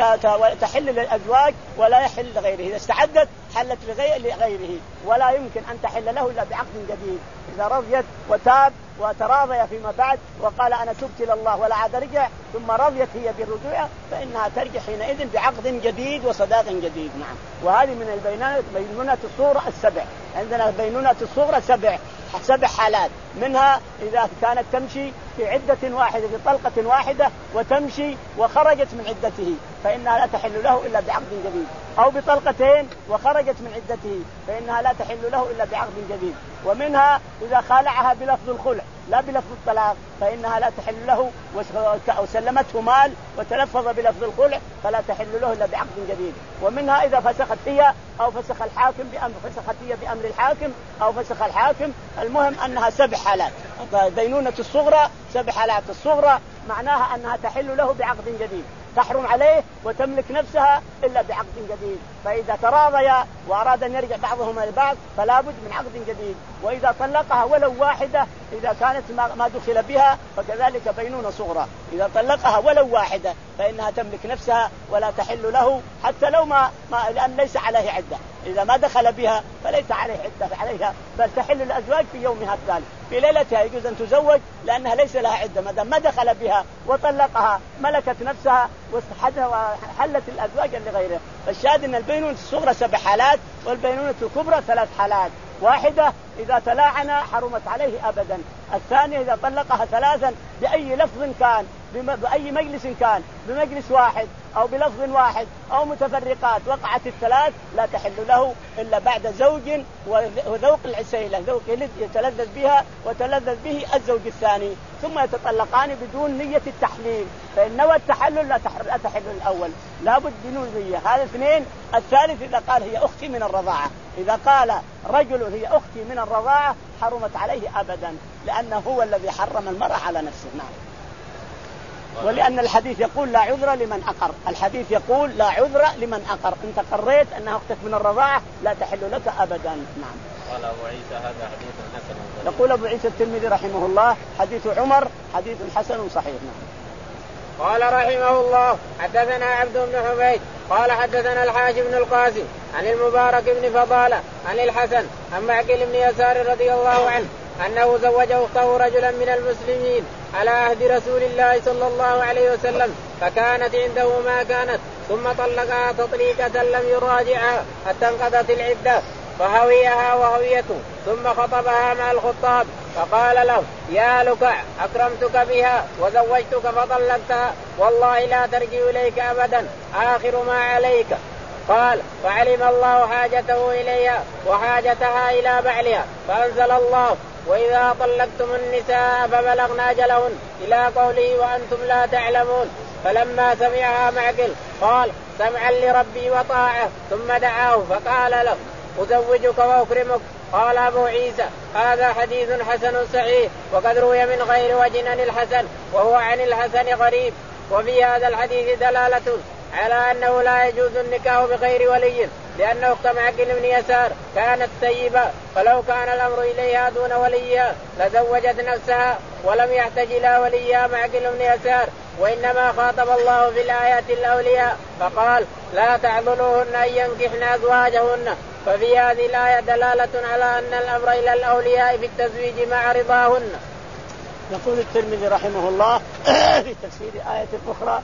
وتحل للازواج ولا يحل لغيره. اذا استعدت حلت لغيره ولا يمكن ان تحل له الا بعقد جديد. اذا رضيت وتاب وتراضي فيما بعد وقال انا تبت الى الله ولا عاد رجع، ثم رضيت هي بالرجوع، فانها ترجع حينئذ بعقد جديد وصداق جديد. نعم. وهذه من البينونات، بينونة الصورة السبع. عندنا بينونة الصغرى سبع سبع حالات، منها إذا كانت تمشي في عدة واحدة في طلقة واحدة وتمشي وخرجت من عدته فإنها لا تحل له إلا بعقد جديد، أو بطلقتين وخرجت من عدته فإنها لا تحل له إلا بعقد جديد. ومنها إذا خالعها بلفظ الخلع لا بلفظ الطلاق فإنها لا تحل له، أو سلمته مال وتلفظ بلفظ الخلع فلا تحل له إلا بعقد جديد. ومنها إذا فسخت هي أو فسخ الحاكم بأمر، فسخت هي بأمر الحاكم أو فسخ الحاكم. المهم أنها سبع حالات. دينونة الصغرى سبع حالات. الصغرى معناها أنها تحل له بعقد جديد، تحرم عليه وتملك نفسها إلا بعقد جديد. فإذا تراضيا وأراد أن يرجع بعضهما لبعض فلا بد من عقد جديد. وإذا طلقها ولو واحدة إذا كانت ما دخل بها فكذلك بينونة صغرى. إذا طلقها ولو واحدة فإنها تملك نفسها ولا تحل له حتى لو ما, ما لأن ليس عليه عدة. إذا ما دخل بها فليس عليه عدة عليها، بل تحل الأزواج في يومها الثالث في ليلتها يجوز أن تزوج لأنها ليس لها عدة، ما دام ما دخل بها وطلقها ملكت نفسها وحلت الأزواج لغيره. فالشاهد أن البينونة الصغرى سبع حالات والبينونة الكبرى ثلاث حالات. واحدة إذا تلاعن حرمت عليه أبدا. الثانية إذا طلقها ثلاثا بأي لفظ كان، بأي مجلس كان، بمجلس واحد أو بلفظ واحد أو متفرقات، وقعت الثلاث لا تحل له إلا بعد زوج وذوق العسيلة، ذوق يتلذذ بها وتلذذ به الزوج الثاني، ثم يتطلقان بدون نية التحليل. فإن نوى التحلل لا تحل الأول، لا بد بدون نية. هذا اثنين. الثالث إذا قال هي أختي من الرضاعة، إذا قال رجل هي أختي من الرضاعة حرمت عليه أبدا، لأنه هو الذي حرم المرأة على نفسه. نعم. ولأن الحديث يقول لا عذر لمن أقر، الحديث يقول لا عذر لمن أقر، أنت قريت أنها أختك من الرضاعة لا تحل لك أبدا. نعم. قال أبو عيسى هذا حديث حسن. يقول أبو عيسى الترمذي رحمه الله حديث عمر حديث حسن صحيح. نعم. قال رحمه الله حدثنا عبد بن حميد قال حدثنا الحاج بن القاسم عن المبارك بن فضالة عن الحسن عن معقل بن يسار رضي الله عنه أنه زوج أخته رجلا من المسلمين على عهد رسول الله صلى الله عليه وسلم فكانت عنده ما كانت ثم طلقها تطليقة لم يراجعها حتى انقضت العدة فهويها وهويته ثم خطبها مع الخطاب فقال له يا لكع أكرمتك بها وزوجتك فطلقتها والله لا ترجع إليك أبدا آخر ما عليك. قال فعلم الله حاجته إليها وحاجتها إلى بعلها فأنزل الله وإذا طلقتم النساء فبلغن أجلهن إلى قوله وأنتم لا تعلمون. فلما سمعها معقل قال سمعا لربي وطاعة ثم دعاه فقال له أزوجك وأكرمك. قال أبو عيسى هذا حديث حسن صحيح وقد روي من غير وجه عن الحسن وهو عن الحسن غريب. وفي هذا الحديث دلالة على أنه لا يجوز النكاح بغير ولي لأن أخت معقل بن يسار كانت سيبة فلو كان الأمر إليها دون وليها لزوجت نفسها ولم يحتج إلى وليها معقل بن يسار وإنما خاطب الله في الآيات الأولياء فقال لا تعضلوهن أن ينكحن أزواجهن. ففي هذه الآية دلالة على أن الأمر إلى الأولياء في التزويج مع رضاهن. يقول الترمذي رحمه الله في تفسير آية أخرى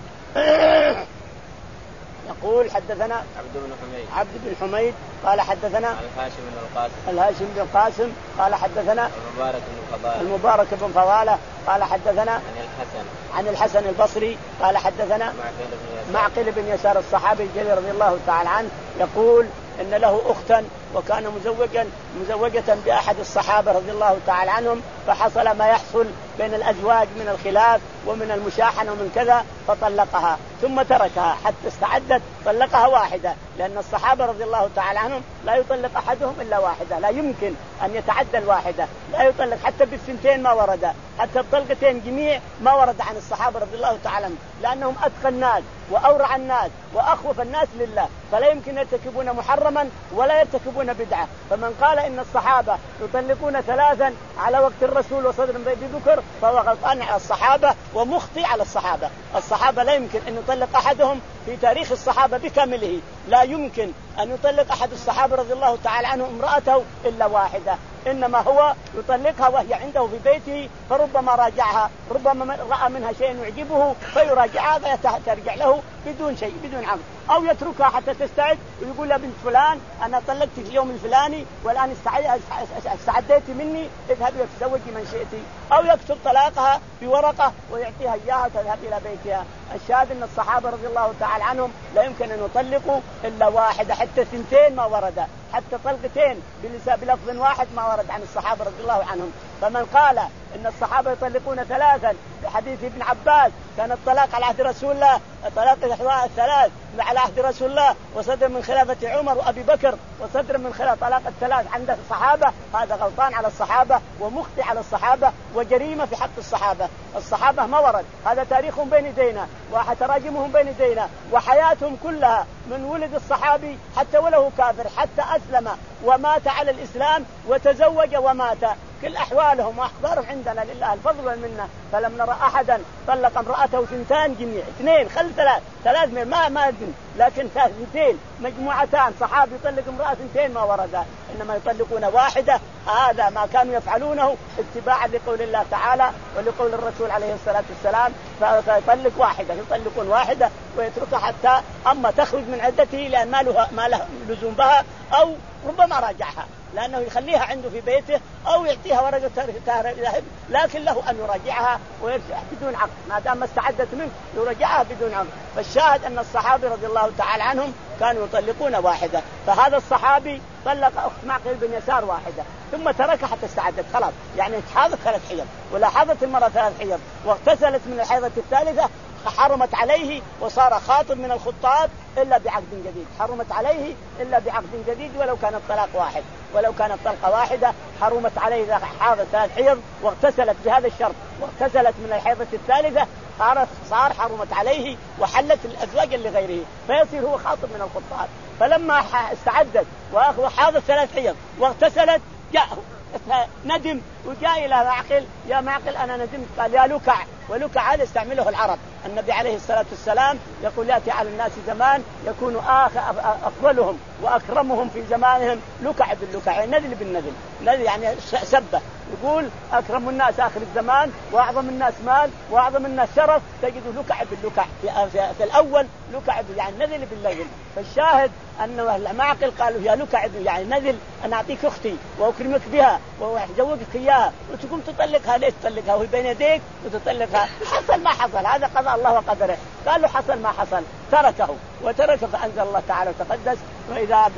يقول حدثنا عبد بن حميد عبد بن حميد قال حدثنا الهاشم بن القاسم الهاشم بن القاسم قال حدثنا المبارك بن فضالة المبارك بن فضالة قال حدثنا عن الحسن عن الحسن البصري قال حدثنا معقل بن يسار الصحابي الجليل رضي الله تعالى عنه يقول إن له أختا وكان مزوجا مزوجة بأحد الصحابة رضي الله تعالى عنهم فحصل ما يحصل بين الأزواج من الخلاف ومن المشاحنة ومن كذا فطلقها ثم تركها حتى استعدت طلقها واحدة لأن الصحابة رضي الله تعالى عنهم لا يطلق أحدهم إلا واحدة لا يمكن أن يتعدى الواحدة لا يطلق حتى بالثنتين ما ورد حتى بطلقتين جميع ما ورد عن الصحابة رضي الله تعالى عنهم لأنهم أتقى الناس وأورع الناس وأخوف الناس لله فلا يمكن يرتكبون محرما ولا يرتكبون بدعة. فمن قال إن الصحابة يطلقون ثلاثا على وقت الرسول وصدر بن بكر فهو غلطان على الصحابة ومخطئ على الصحابة. الصحابة لا يمكن أن يطلق أحدهم في تاريخ الصحابة بكامله لا يمكن أن يطلق أحد الصحابة رضي الله تعالى عنه امرأته إلا واحدة إنما هو يطلقها وهي عنده في بيته فربما راجعها ربما رأى منها شيء يعجبه فيراجعها فترجع له بدون شيء بدون عقد أو يتركها حتى تستعد ويقول لها بنت فلان أنا طلقت في اليوم الفلاني والآن استعديت مني اذهبي وتزوجي من شئتي أو يكتب طلاقها بورقة ويعطيها إياها تذهب إلى بيتها. الشاهد أن الصحابة رضي الله تعالى عنهم لا يمكن أن يطلقوا إلا واحدة حتى ثنتين ما ورد حتى طلقتين بلفظ واحد ما ورد عن الصحابة رضي الله عنهم. فمن قال إن الصحابة يطلقون ثلاثا بحديث ابن عباس كان الطلاق على عهد رسول الله طلاق الأحواء الثلاث على عهد رسول الله وصدر من خلافة عمر وأبي بكر وصدر من خلاف طلاق الثلاث عند الصحابة هذا غلطان على الصحابة ومخطئ على الصحابة وجريمة في حق الصحابة. الصحابة ما ورد هذا تاريخهم بين يدينا وتراجمهم بين يدينا وحياتهم كلها من ولد الصحابي حتى وله كافر حتى أسلم ومات على الإسلام وتزوج ومات كل أحوالهم وأخبارهم عندنا لله الفضل والمنة. فلم نرى أحدا طلق امرأته ثنتان جميع اثنين خل ثلاث ثلاث ما ما أدن لكن ثنتين مجموعتان صحابي يطلق امرأة ثنتين ما ورد إنما يطلقون واحدة. هذا ما كانوا يفعلونه اتباعا لقول الله تعالى ولقول الرسول عليه الصلاة والسلام فيطلق واحدة يطلقون واحدة ويتركها حتى أما تخرج من عدته لأن ما له ما له لزوم بها أو ربما راجعها لأنه يخليها عنده في بيته أو يعطيها ورقة ذهب لكن له أن يراجعها ويرجع بدون عقد ما دام ما استعدت منه يراجعها بدون عقد. فالشاهد أن الصحابة رضي الله تعالى عنهم كانوا يطلقون واحدة. فهذا الصحابي طلق أخت معقل بن يسار واحدة ثم تركها حتى استعدت خلاص يعني حاضت ثلاث حيض ولا حاضت المرة ثلاث حيض واغتسلت من الحيضة الثالثة حرمت عليه وصار خاطب من الخطاب إلا بعقد جديد حرمت عليه إلا بعقد جديد ولو كان الطلاق واحد ولو كانت طلقة واحدة حرمت عليه إذا حاضت ثلاث حيض واغتسلت بهذا الشرط واغتسلت من الحيضة الثالثة صار حرمت عليه وحلت الأزواج لغيره فيصير هو خاطب من الخطاب. فلما استعدت وحاضت ثلاث حيض واغتسلت جاءه ندم وجاء إلى معقل يا معقل أنا ندمت قال يا لكع ولكع هذا استعمله العرب النبي عليه الصلاة والسلام يقول يأتي على الناس زمان يكون آخر أفضلهم وأكرمهم في زمانهم لكع باللكع، يعني نذل بالنذل، نذل يعني سبة. يقول أكرم الناس آخر الزمان وأعظم الناس مال وأعظم الناس شرف تجد لكع باللكع، في, في, في الأول لكع يعني نذل بالنذل. فالشاهد أنه المعقل قالوا يا لكع يعني نذل، أنا أعطيك أختي وأكرمك بها وأزوجك إياها وتقوم تطلقها، ليش تطلقها وهي بين يديك وتطلقها؟ حصل ما حصل، هذا قضاء الله وقدره. قالوا حصل ما حصل، تركه وترك. فأنزل الله تعالى وتقدس وإذا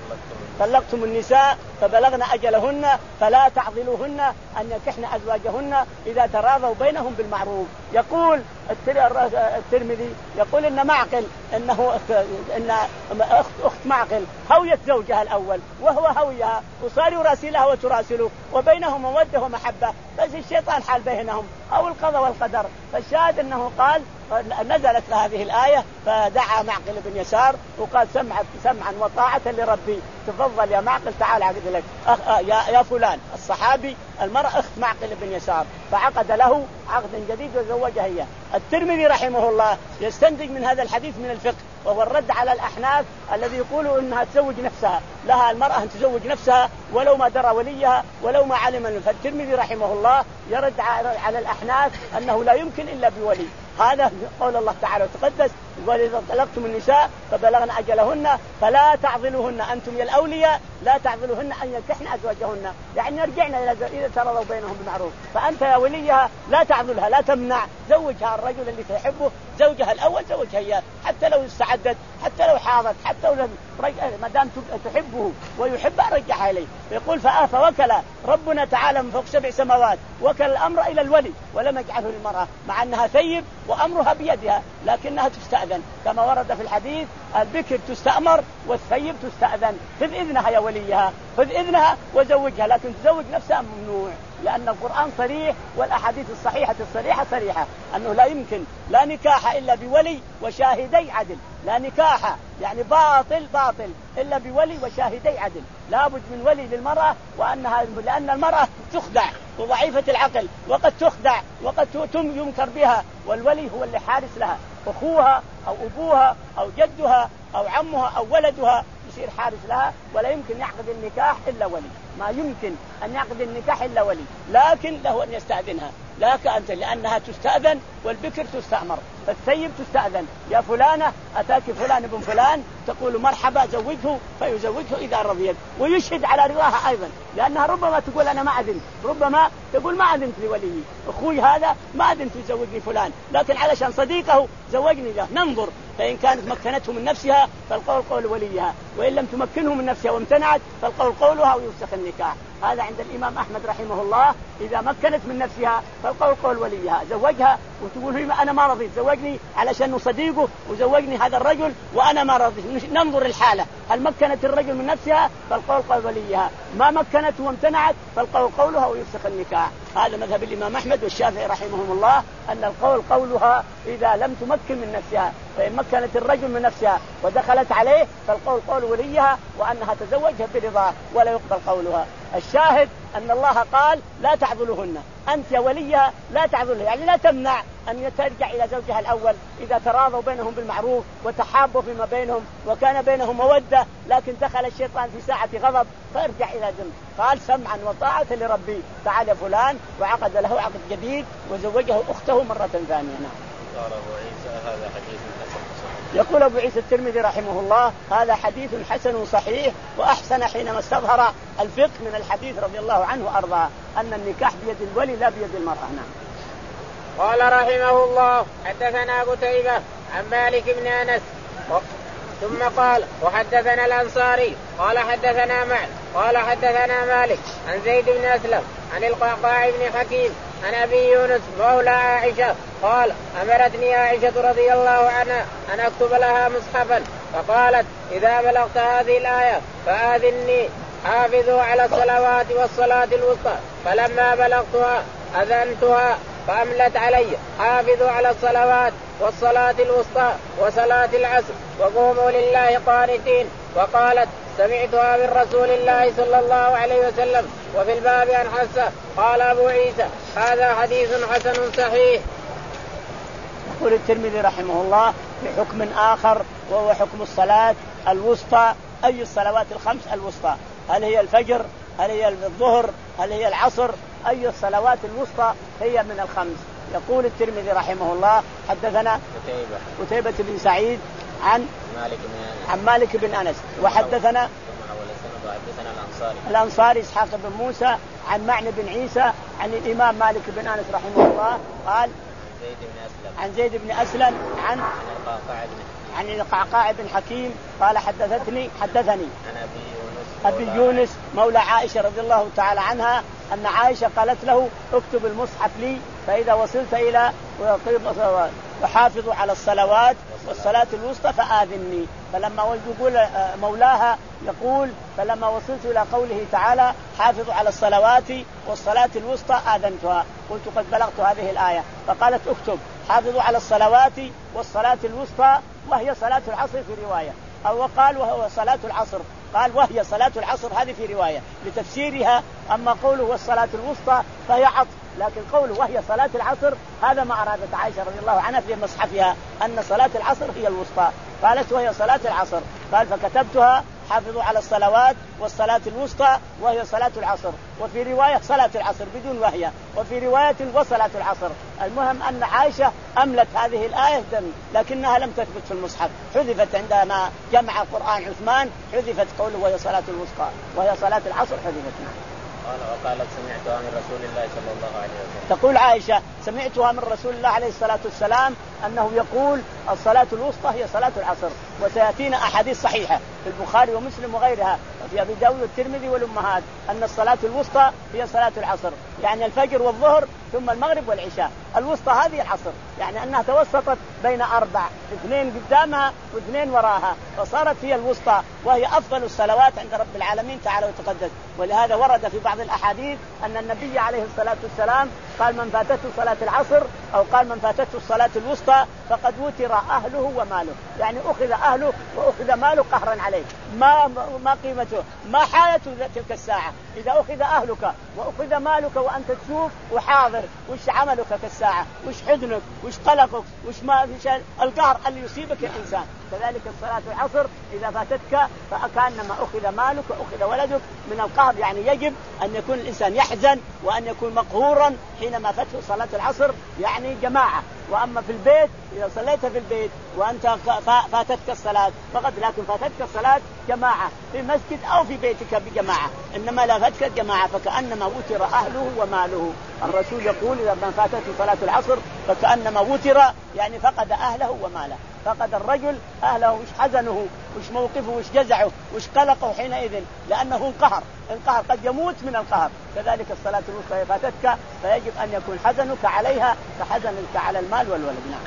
طلقتم النساء فبلغن أجلهن فلا تعضلوهن أن ينكحن أزواجهن إذا تراضوا بينهم بالمعروف. يقول الترمذي يقول إن معقل إنه إن أخت, أخت معقل هويت زوجها الأول وهو هويها وصار يراسلها وتراسله وبينهم مودة ومحبة، بس الشيطان حال بينهم أو القضاء والقدر. فالشاهد أنه قال نزلت هذه الآية فدعا معقل بن يسار وقال سمعا سمعا وطاعة لربي، تفضل يا معقل تعال عقد لك يا يا فلان الصحابي المرأة أخت معقل بن يسار، فعقد له عقدا جديد وزوجها إياه. الترمذي رحمه الله يستنتج من هذا الحديث من الفقه، وهو الرد على الأحناف الذي يقولوا إنها تزوج نفسها، لها المرأة أن تزوج نفسها ولو ما درى وليها ولو ما علم. فالترمذي رحمه الله يرد على الأحناف أنه لا يمكن إلا بولي. هذا قول الله تعالى وتقدس يقول إذا طلقتم النساء فبلغن أجلهن فلا تعضلوهن أنتم يا الأولياء لا تعضلوهن أن ينكحن أزواجهن، يعني رجعنا إلى إذا ترضوا بينهم بالمعروف. فأنت يا وليها لا تعضلها، لا تمنع، زوجها الرجل اللي تحبه زوجها الأول زوجها إياه، حتى لو استعدت حتى لو حاضت حتى لو ما دام تحبه ويحبها رجعها إليه. يقول فوكل ربنا تعالى من فوق سبع سماوات وكل الأمر إلى الولي ولم يجعله للمرأة، مع أنها ثيب وأمرها بيدها لكنها تستأذن كما ورد في الحديث البكر تستأمر والثيب تستأذن. خذ إذنها يا وليها، خذ إذنها وزوجها، لكن تزوج نفسها ممنوع، لأن القرآن صريح والأحاديث الصحيحة الصريحة صريحة أنه لا يمكن لا نكاح إلا بولي وشاهدي عدل. لا نكاح يعني باطل باطل إلا بولي وشاهدي عدل، لابد من ولي للمرأة، وأنها لأن المرأة تخدع وضعيفة العقل وقد تخدع وقد ينكر بها، والولي هو اللي حارس لها، أخوها أو أبوها أو جدها أو عمها أو ولدها يصير حارس لها، ولا يمكن يعقد النكاح إلا ولي، ما يمكن أن يعقد النكاح إلا ولي، لكن له أن يستأذنها لك أنت لأنها تستأذن والبكر تستأمر. فالثيب تستأذن يا فلانة أتاك فلان ابن فلان تقول مرحبا زوجه فيزوجه إذا رضيت، ويشهد على رضاها أيضا، لأنها ربما تقول أنا ما أذنت، ربما تقول ما أذنت لولي أخوي هذا ما أذنت يزوجني فلان، لكن علشان صديقه زوجني له. ننظر فإن كانت مكنته من نفسها فالقول قول وليها، وإن لم تمكنه من نفسها وامتنعت فالقول قولها ويفسخ النكاح. هذا عند الإمام أحمد رحمه الله، إذا مكنت من نفسها فالقول قول وليها، زوجها وتقول أنا ما رضيت زوجني علشان صديقه وزوجني هذا الرجل وأنا ما رضيت. ننظر الحالة، هل مكنت الرجل من نفسها فالقول قول وليها، ما مكنته وامتنعت فالقول قولها ويفسخ النكاح. هذا مذهب الإمام أحمد والشافعي رحمهم الله، أن القول قولها إذا لم تمكن من نفسها، فإن مكنت الرجل من نفسها ودخلت عليه فالقول قول وليها وأنها تزوجها برضاه ولا يقبل قولها. الشاهد أن الله قال لا تعضلوهن، أنت يا وليها لا تعضلها، يعني لا تمنع أن ترجع إلى زوجها الأول إذا تراضوا بينهم بالمعروف وتحابوا فيما بينهم وكان بينهم مودة، لكن دخل الشيطان في ساعة غضب فارجع إلى ذنب. قال سمعا وطاعة لربي، تعال فلان وعقد له عقد جديد وزوجه أخته مرة ثانية. قال أبو عيسى هذا حديث حسن. يقول أبو عيسى الترمذي رحمه الله هذا حديث حسن صحيح، وأحسن حينما استظهر الفقه من الحديث رضي الله عنه وأرضاه أن النكاح بيد الولي لا بيد المرأة. نعم. قال رحمه الله حدثنا قتيبة عن مالك بن أنس ثم قال وحدثنا الأنصاري قال حدثنا معن قال حدثنا مالك عن زيد بن أسلم عن القعقاع بن حكيم عن أبي يونس مولى عائشة قال أمرتني عائشة رضي الله عنها أن أكتب لها مصحفا، فقالت إذا بلغت هذه الآية فآذني حافظوا على الصلوات والصلاة الوسطى، فلما بلغتها أذنتها فأملت علي حافظوا على الصلوات والصلاة الوسطى وصلاة العصر وقوموا لله قانتين. وقالت سمعتها من رسول الله صلى الله عليه وسلم وفي الباب عن حفصة. قال أبو عيسى هذا حديث حسن صحيح. يقول الترمذي رحمه الله في حكم آخر وهو حكم الصلاة الوسطى. أي الصلوات الخمس الوسطى؟ هل هي الفجر؟ هل هي الظهر؟ هل هي العصر؟ أي الصلوات الوسطى هي من الخمس؟ يقول الترمذي رحمه الله حدثنا قتيبة بن سعيد عن مالك بن أنس عن مالك بن أنس وحدثنا الأنصاري إسحاق بن موسى عن معن بن عيسى عن الإمام مالك بن أنس رحمه الله قال عن زيد بن أسلم عن عن القعقاع بن حكيم قال حدثتني حدثني أبي يونس مولى عائشة رضي الله تعالى عنها أن عائشة قالت له اكتب المصحف لي فإذا وصلت إلى وحافظوا على الصلوات والصلاة الوسطى فآذني. فلما يقول مولاها يقول فلما وصلت إلى قوله تعالى حافظوا على الصلوات والصلاة الوسطى آذنتها. قلت قد بلغت هذه الآية فقالت اكتب حافظوا على الصلوات والصلاة الوسطى وهي صلاة العصر في رواية أو قال وهو صلاة العصر قال وهي صلاة العصر هذه في رواية لتفسيرها. أما قوله والصلاة الوسطى فهي عطف لكن قوله وهي صلاة العصر هذا ما أرادت عائشة رضي الله عنها في مصحفها أن صلاة العصر هي الوسطى قالت وهي صلاة العصر قال فكتبتها حافظوا على الصلوات والصلاة الوسطى وهي صلاة العصر وفي رواية صلاة العصر بدون وهي وفي رواية وصلاة العصر. المهم أن عائشة أملت هذه الآية دم لكنها لم تثبت في المصحف حذفت عندما جمع القرآن عثمان حذفت قوله وهي صلاة الوسطى وهي صلاة العصر حذفت. قال وقالت سمعتها من رسول الله صلى الله عليه وسلم. تقول عائشة سمعتها من رسول الله عليه الصلاة والسلام أنه يقول الصلاة الوسطى هي صلاة العصر وسيأتينا أحاديث صحيحة في البخاري ومسلم وغيرها وفي أبي داود والترمذي والأمهات أن الصلاة الوسطى هي صلاة العصر يعني الفجر والظهر ثم المغرب والعشاء. الوسطى هذه العصر يعني أنها توسطت بين أربع اثنين قدامها واثنين وراها فصارت هي الوسطى وهي أفضل الصلوات عند رب العالمين تعالى وتقدس. ولهذا ورد في بعض الأحاديث أن النبي عليه الصلاة والسلام قال من فاتته صلاة العصر أو قال من فاتته الصلاة الوسطى فقد وتر أهله وماله يعني أخذ أهله وأخذ ماله قهرا عليه ما ما قيمته ما حالته تلك الساعة إذا أخذ أهلك وأخذ مالك وأنت تشوف وحاضر وش عملك كالساعة وش حزنك وش قلقك وش ما القهر اللي يصيبك الإنسان. كذلك الصلاة العصر إذا فاتتك فكأنما أخذ مالك وأخذ ولدك من القهر يعني يجب أن يكون الإنسان يحزن وأن يكون مقهورا حينما فاتته صلاة العصر يعني جماعة. وأما في البيت إذا صليت في البيت وأنت فاتتك الصلاة فقد لكن فاتتك الصلاة جماعة في مسجد أو في بيتك بجماعة إنما لا فاتك جماعة فكأنما وتر أهله وماله. الرسول يقول إذا ما فاتته صلاة العصر فكأنما وتر يعني فقد أهله وماله. فقد الرجل أهله وش حزنه وش موقفه وش جزعه وش قلقه حينئذ لأنه انقهر انقهر قد يموت من القهر. كذلك الصلاة الوسطى فاتتك فيجب أن يكون حزنك عليها كحزنك على المال والولد. نعم.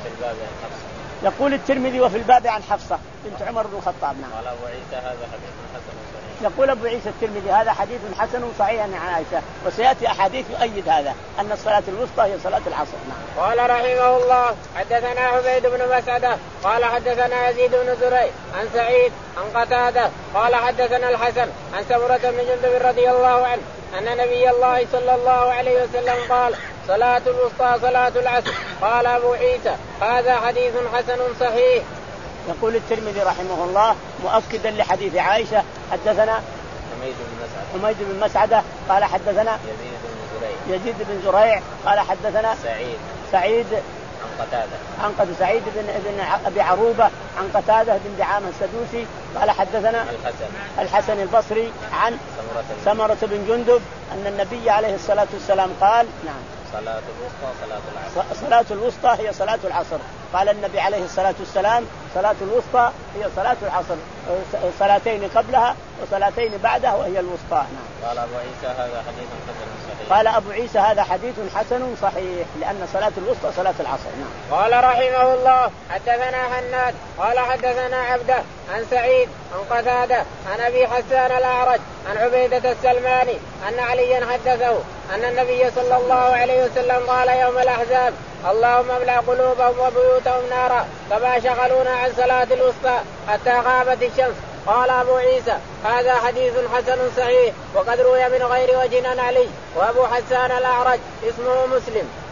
يقول الترمذي وفي الباب عن حفصة بنت عمر بن الخطاب. نعم. قال أبو عيسى هذا حديث حسن صحيح. يقول أبو عيسى الترمذي هذا حديث حسن صحيح عن عائشة وسيأتي أحاديث يؤيد هذا أن الصلاة الوسطى هي صلاة العصر. نعم. قال رحمه الله حدثنا عبيد بن مسعدة قال حدثنا يزيد بن زريع عن سعيد عن قتادة قال حدثنا الحسن عن سمرة بن جندب رضي الله عنه أن نبي الله صلى الله عليه وسلم قال صلاة الوسطى صلاة العصر. قال أبو عيسى هذا حديث حسن صحيح. يقول الترمذي رحمه الله مؤكدا لحديث عائشة حدثنا حميد بن مسعدة حميد بن مسعدة قال حدثنا يزيد بن زريع يزيد بن زريع قال حدثنا سعيد سعيد عن قتادة عن قد سعيد بن ابن أبي عروبة عن قتادة بن دعامة السدوسي قال حدثنا الحسن الحسن البصري عن سمرة سمرة بن جندب أن النبي عليه الصلاة والسلام قال نعم صلاة الوسطى صلاة العصر. صلاة الوسطى هي صلاة العصر. قال النبي عليه الصلاة والسلام صلاة الوسطى هي صلاة العصر صلاتين قبلها وصلاتين بعدها وهي الوسطى. نعم. قال أبو عيسى هذا حديث حسن صحيح. قال أبو عيسى هذا حديث حسن صحيح لأن صلاة الوسطى صلاة العصر. نعم. قال رحمه الله حدثنا حناد قال حدثنا عبده عن سعيد عن قتادة عن أبي حسان الأعرج عن عبيدة السلماني أن عليا حدثه أن النبي صلى الله عليه وسلم قال يوم الأحزاب اللهم املأ قلوبهم وبيوتهم نارا كما شغلونا عن صلاة الوسطى حتى غابت الشمس. قال أبو عيسى هذا حديث حسن صحيح وقد روي من غير وجه عن علي وأبو حسان الأعرج اسمه مسلم.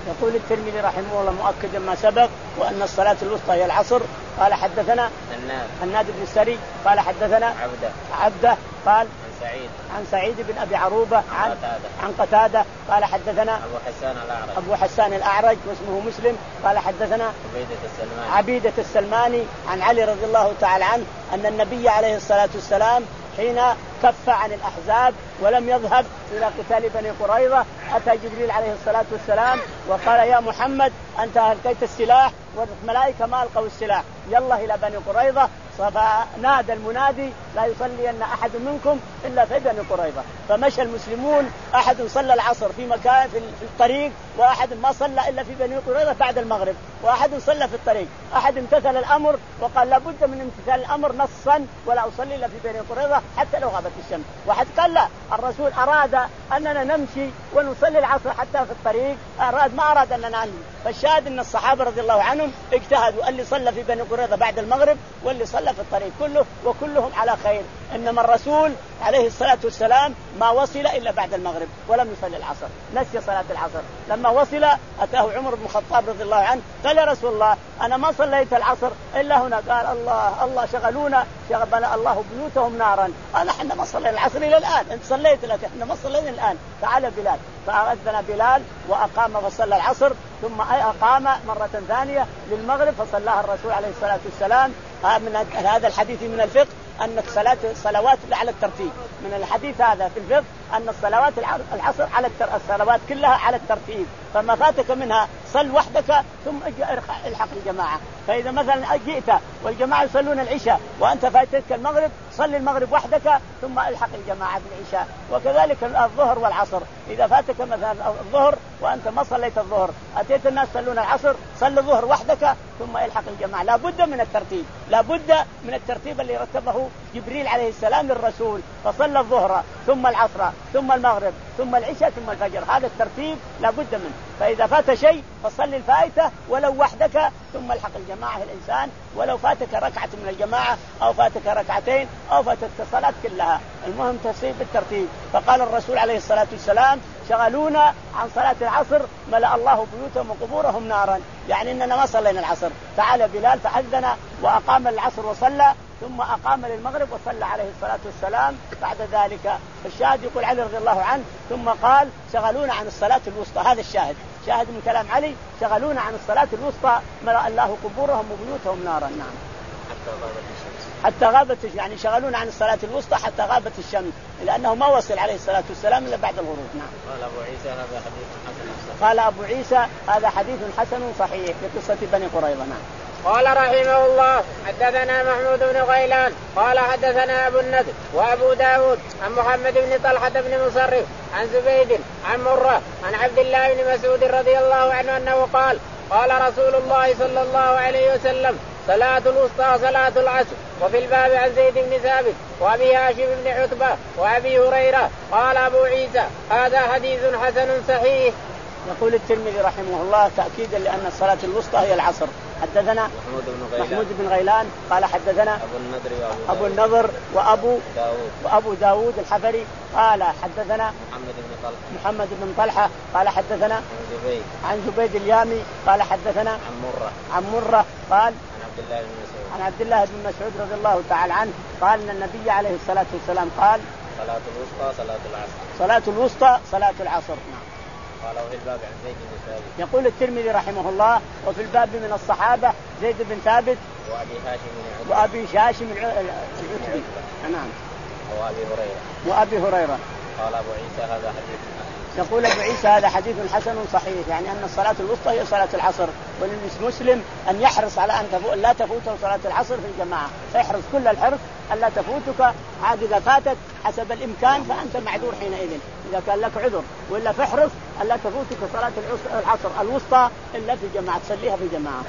يقول الترمذي رحمه الله مؤكدا ما سبق وأن الصلاة الوسطى هي العصر. قال حدثنا الناد الناد بن السري قال حدثنا عبده عبده قال عن سعيد عن سعيد بن أبي عروبة عن قتادة عن قتادة قال حدثنا أبو حسان الأعرج أبو حسان الأعرج واسمه مسلم قال حدثنا عبيدة السلماني عبيدة السلماني عن علي رضي الله تعالى عنه أن النبي عليه الصلاة والسلام حين كف عن الأحزاب ولم يذهب إلى قتال بني قريظة أتى جبريل عليه الصلاة والسلام وقال يا محمد أنت ألقيت السلاح والملائكة ما ألقوا السلاح يلا إلى بني قريظة. فنادى المنادي لا يصلين أحد منكم إلا في بني قريظة. فمشى المسلمون أحد صلى العصر في مكان في الطريق وأحد ما صلى إلا في بني قريظة بعد المغرب وأحد صلى في الطريق. أحد امتثل الأمر وقال لابد من امتثال الأمر نصا ولا أصلي إلا في بني قريظة حتى لو غابت الشمس. واحد قال لا الرسول أراد أننا نمشي ونصلي العصر حتى في الطريق أراد ما أراد أننا نعمل. فالشاهد أن الصحابة رضي الله عنهم اجتهدوا اللي صلى في بني قريظة بعد المغرب واللي صلى في الطريق كله وكلهم على خير. إنما الرسول عليه الصلاة والسلام ما وصل إلا بعد المغرب ولم يصلي العصر نسي صلاة العصر. لما وصل أتاه عمر بن الخطاب رضي الله عنه قال يا رسول الله أنا ما صليت العصر إلا هنا. قال الله الله شغلونا شغل الله بيوتهم نارا أنا إحنا ما صلينا العصر إلى الآن أنت صليت لك إحنا ما صلينا الآن. تعال بلال فأذن بلال وأقام فصلى العصر ثم أقام مرة ثانية للمغرب فصلاها الرسول عليه الصلاة والسلام. من هذا الحديث من الفقه أن الصلاة الصلوات على الترتيب. من الحديث هذا في الفقه أن الصلوات العصر على الصلوات كلها على الترتيب. فما فاتك منها صل وحدك ثم الحق الجماعة. فإذا مثلا جئت والجماعة يصلون العشاء وأنت فاتتك المغرب صل المغرب وحدك ثم الحق الجماعة بالعشاء. وكذلك الظهر والعصر إذا فاتك مثلا الظهر وأنت ما صليت الظهر أتيت الناس يصلون العصر صل الظهر وحدك ثم الحق الجماعة. لا بد من الترتيب لا بد من الترتيب اللي رتبه جبريل عليه السلام للرسول. فصلى الظهر ثم العصر ثم المغرب ثم العشاء ثم الفجر. هذا الترتيب لا بد منه. فإذا فات شيء فصل الفائتة ولو وحدك ثم الحق الجماعة الإنسان ولو فاتك ركعة من الجماعة أو فاتك ركعتين أو فاتك الصلاة كلها المهم تصيب بالترتيب. فقال الرسول عليه الصلاة والسلام شغلونا عن صلاة العصر ملأ الله بيوتهم وقبورهم نارا يعني إننا ما صلينا العصر. تعال بلال فأذن وأقام العصر وصلى ثم أقام للمغرب وصلى عليه الصلاة والسلام بعد ذلك. الشاهد يقول علي رضي الله عنه ثم قال شغلونا عن الصلاة الوسطى. هذا الشاهد شاهد من كلام علي شغلونا عن الصلاة الوسطى ملأ الله قبورهم وبيوتهم نارا. نعم حتى غابت الشمس حتى غابت يعني شغلونا عن الصلاة الوسطى حتى غابت الشمس لأنه ما وصل عليه الصلاة والسلام إلا بعد الغروب. نعم. قال أبو عيسى هذا حديث حسن قال أبو عيسى هذا حديث حسن صحيح في قصة بني قريظة. نعم. قال رحمه الله حدثنا محمود بن غيلان قال حدثنا أبو النضر وأبو داود عن محمد بن طلحة بن مصرف عن زبيد عن مرة عن عبد الله بن مسعود رضي الله عنه أنه قال قال رسول الله صلى الله عليه وسلم صلاة الوسطى صلاة العصر. وفي الباب عن زيد بن ثابت وأبي هاشم بن عتبة وأبي هريرة. قال أبو عيسى هذا حديث حسن صحيح. يقول الترمذي رحمه الله تأكيدا لأن الصلاة الوسطى هي العصر. حدثنا محمود بن غيلان, محمود بن غيلان قال حدثنا أبو النضر وأبو أبو النضر وأبو داود وأبو داود الحفري قال حدثنا محمد بن طلحة محمد بن طلحة قال حدثنا عن زبيد عن زبيد اليامي قال حدثنا عن مرة عن مرة قال عن عبد الله بن مسعود عن عبد الله بن مسعود رضي الله تعالى عنه قال أن النبي عليه الصلاة والسلام قال صلاة الوسطى صلاة العصر. صلاة الوسطى صلاة العصر. نعم. قال وفي الباب عن زيد بن ثابت. يقول الترمذي رحمه الله وفي الباب من الصحابة زيد بن ثابت وأبي هاشم بن عتبة وأبي هاشم العتبي. نعم. وأبي هريرة وأبي هريرة. قال أبو عيسى هذا حديث. يقول أبو عيسى هذا حديث حسن صحيح يعني أن الصلاة الوسطى هي صلاة العصر. وللمسلم أن يحرص على أن تفوت لا تفوته صلاة العصر في الجماعة. احرص كل الحرص ألا تفوتك عاد إذا فاتت حسب الإمكان فأنت معذور حينئذ إذا كان لك عذر وإلا فاحرص ألا تفوتك صلاة العصر الوسطى إلا في جماعة تصليها في جماعة.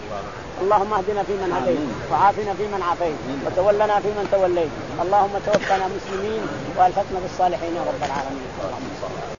اللهم اهدنا فيمن هديت وعافنا فيمن عافيت وتولنا فيمن توليت. اللهم توفنا مسلمين والحقنا بالصالحين يا رب العالمين.